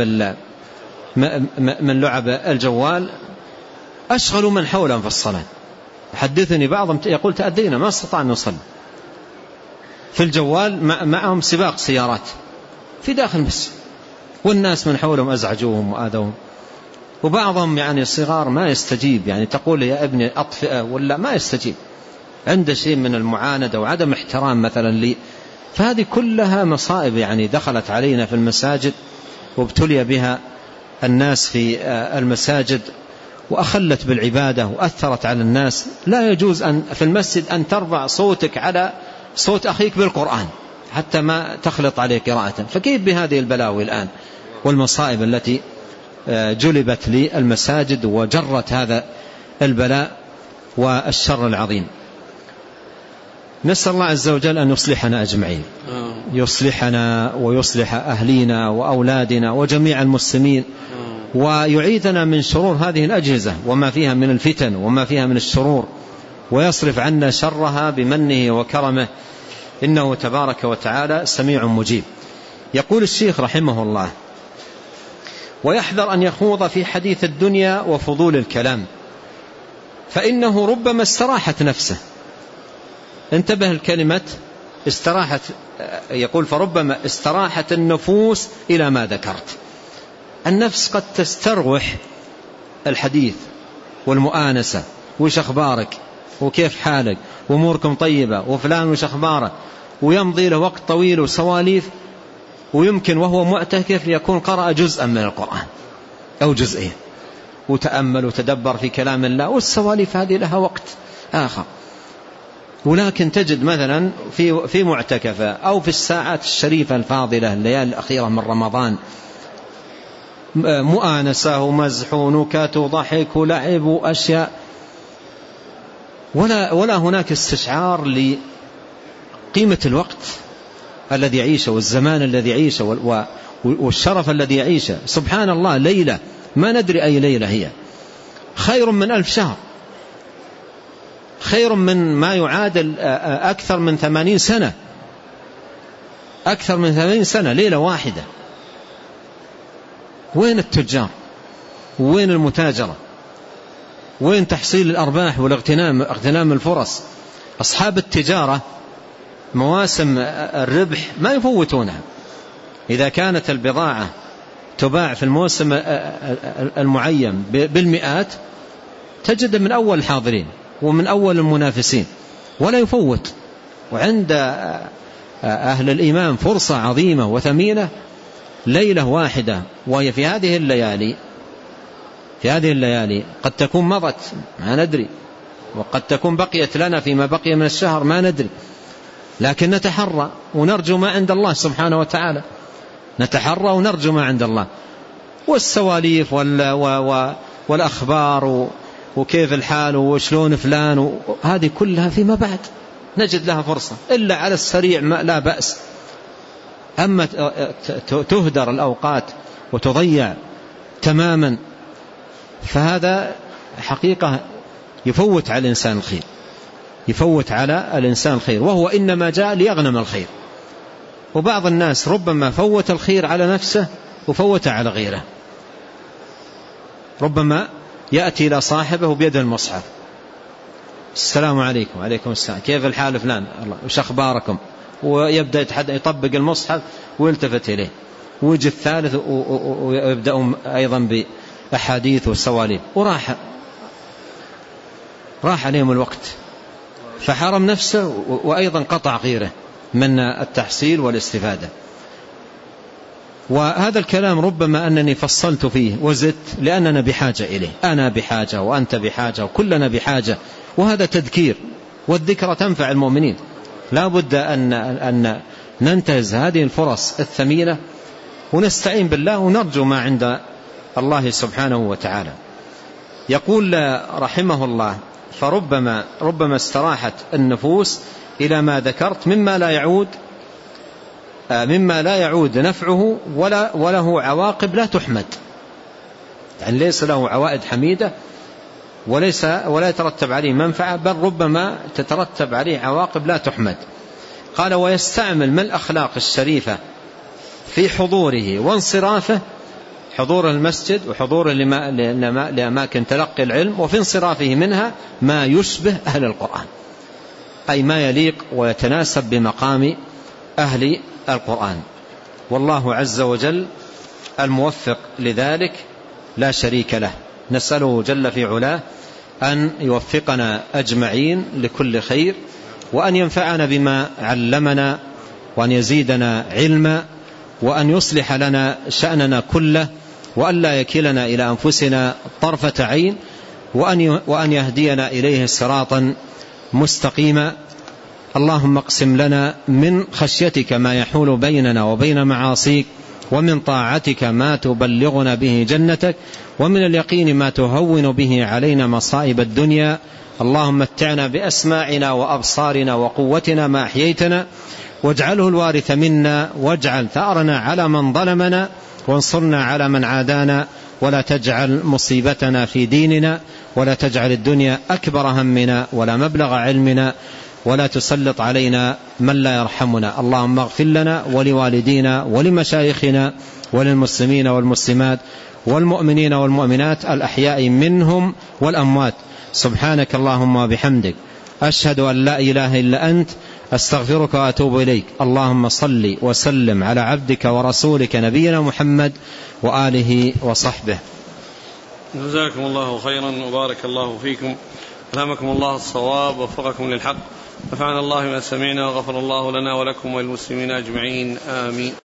من لعب الجوال أشغلوا من حولهم في الصلاة. حدثني بعضهم يقول تأذينا ما استطعنا نصلي في الجوال، معهم سباق سيارات في داخل المسجد، والناس من حولهم أزعجوهم وآذوهم. وبعضهم يعني الصغار ما يستجيب، يعني تقول يا ابني أطفئه ولا ما يستجيب، عنده شيء من المعاندة وعدم احترام مثلا لي. فهذه كلها مصائب يعني دخلت علينا في المساجد وابتلي بها الناس في المساجد، وأخلت بالعبادة وأثرت على الناس. لا يجوز أن في المسجد أن ترفع صوتك على صوت أخيك بالقرآن حتى ما تخلط عليه قراءة. فكيف بهذه البلاوي الآن والمصائب التي جلبت للمساجد وجرت هذا البلاء والشر العظيم. نسأل الله عز وجل أن يصلحنا أجمعين، يصلحنا ويصلح أهلينا وأولادنا وجميع المسلمين، ويعيذنا من شرور هذه الأجهزة وما فيها من الفتن وما فيها من الشرور، ويصرف عنا شرها بمنه وكرمه، إنه تبارك وتعالى سميع مجيب. يقول الشيخ رحمه الله: ويحذر أن يخوض في حديث الدنيا وفضول الكلام، فإنه ربما استراحت نفسه. انتبه الكلمة استراحت، يقول فربما استراحت النفوس إلى ما ذكرت. النفس قد تستروح الحديث والمؤانسة، وش أخبارك وكيف حالك وأموركم طيبة وفلان وش أخباره، ويمضي له وقت طويل وسواليف، ويمكن وهو معتكف يكون قرأ جزءا من القرآن أو جزئين وتأمل وتدبر في كلام الله، والسواليف هذه لها وقت آخر. ولكن تجد مثلا في في معتكفة أو في الساعات الشريفة الفاضلة الليالي الأخيرة من رمضان مؤانسة ومزح ونكات وضحك ولعب وأشياء، ولا ولا هناك استشعار لقيمة الوقت الذي يعيشه والزمان الذي يعيشه والشرف الذي يعيشه. سبحان الله، ليلة ما ندري أي ليلة هي خير من ألف شهر، خير من ما يعادل أكثر من ثمانين سنة، أكثر من ثمانين سنة ليلة واحدة. وين التجار؟ وين المتاجرة؟ وين تحصيل الأرباح والاغتنام اغتنام الفرص؟ أصحاب التجارة مواسم الربح ما يفوتونها. إذا كانت البضاعة تباع في الموسم المعين بالمئات، تجد من أول الحاضرين ومن أول المنافسين، ولا يفوت. وعند أهل الإيمان فرصة عظيمة وثمينة، ليلة واحدة، وهي في هذه الليالي في هذه الليالي قد تكون مضت ما ندري، وقد تكون بقيت لنا فيما بقي من الشهر ما ندري، لكن نتحرى ونرجو ما عند الله سبحانه وتعالى، نتحرى ونرجو ما عند الله. والسواليف والأخبار وكيف الحال وشلون فلان، هذه كلها فيما بعد نجد لها فرصة، إلا على السريع ما لا بأس. أما تهدر الأوقات وتضيع تماما فهذا حقيقة يفوت على الإنسان الخير، يفوت على الإنسان الخير، وهو إنما جاء ليغنم الخير. وبعض الناس ربما فوت الخير على نفسه وفوت على غيره، ربما يأتي إلى صاحبه بيد المصحف، السلام عليكم. وعليكم السلام، كيف الحال فلان، الله وش أخباركم، ويبدأ يطبق المصحف ويلتفت إليه، ويجي الثالث ويبدأ أيضا بأحاديث والسواليف، وراح راح عليهم الوقت، فحرم نفسه وأيضا قطع غيره من التحصيل والاستفادة. وهذا الكلام ربما أنني فصلت فيه وزدت لأننا بحاجة إليه، أنا بحاجة وأنت بحاجة وكلنا بحاجة، وهذا تذكير، والذكرى تنفع المؤمنين. لا بد أن, أن ننتهز هذه الفرص الثمينة ونستعين بالله ونرجو ما عند الله سبحانه وتعالى. يقول رحمه الله: فربما ربما استراحت النفوس إلى ما ذكرت مما لا يعود مما لا يعود نفعه ولا وله عواقب لا تحمد، يعني ليس له عوائد حميدة وليس ولا يترتب عليه منفعة، بل ربما تترتب عليه عواقب لا تحمد. قال: ويستعمل من الأخلاق الشريفة في حضوره وانصرافه، حضور المسجد وحضور لأماكن تلقي العلم، وفي انصرافه منها ما يشبه أهل القرآن، أي ما يليق ويتناسب بمقام أهل القرآن. والله عز وجل الموفق لذلك لا شريك له، نسأله جل في علاه أن يوفقنا أجمعين لكل خير، وأن ينفعنا بما علمنا، وأن يزيدنا علما، وأن يصلح لنا شأننا كله، وأن لا يكلنا إلى أنفسنا طرفة عين، وأن يهدينا إليه صراطا مستقيما. اللهم اقسم لنا من خشيتك ما يحول بيننا وبين معاصيك، ومن طاعتك ما تبلغنا به جنتك، ومن اليقين ما تهون به علينا مصائب الدنيا. اللهم متعنا بأسماعنا وأبصارنا وقوتنا ما أحييتنا، واجعله الوارث منا، واجعل ثأرنا على من ظلمنا، وانصرنا على من عادانا، ولا تجعل مصيبتنا في ديننا، ولا تجعل الدنيا أكبر همنا ولا مبلغ علمنا، ولا تسلط علينا من لا يرحمنا. اللهم اغفر لنا ولوالدينا ولمشايخنا وللمسلمين والمسلمات والمؤمنين والمؤمنات الأحياء منهم والأموات. سبحانك اللهم وبحمدك، أشهد أن لا إله إلا أنت، أستغفرك وأتوب إليك. اللهم صل وسلم على عبدك ورسولك نبينا محمد وآله وصحبه. جزاكم الله خيرا وبارك الله فيكم، ألهمكم الله الصواب ووفقكم للحق، نفعنا الله ما سمعنا وغفر الله لنا ولكم وللمسلمين أجمعين، آمين.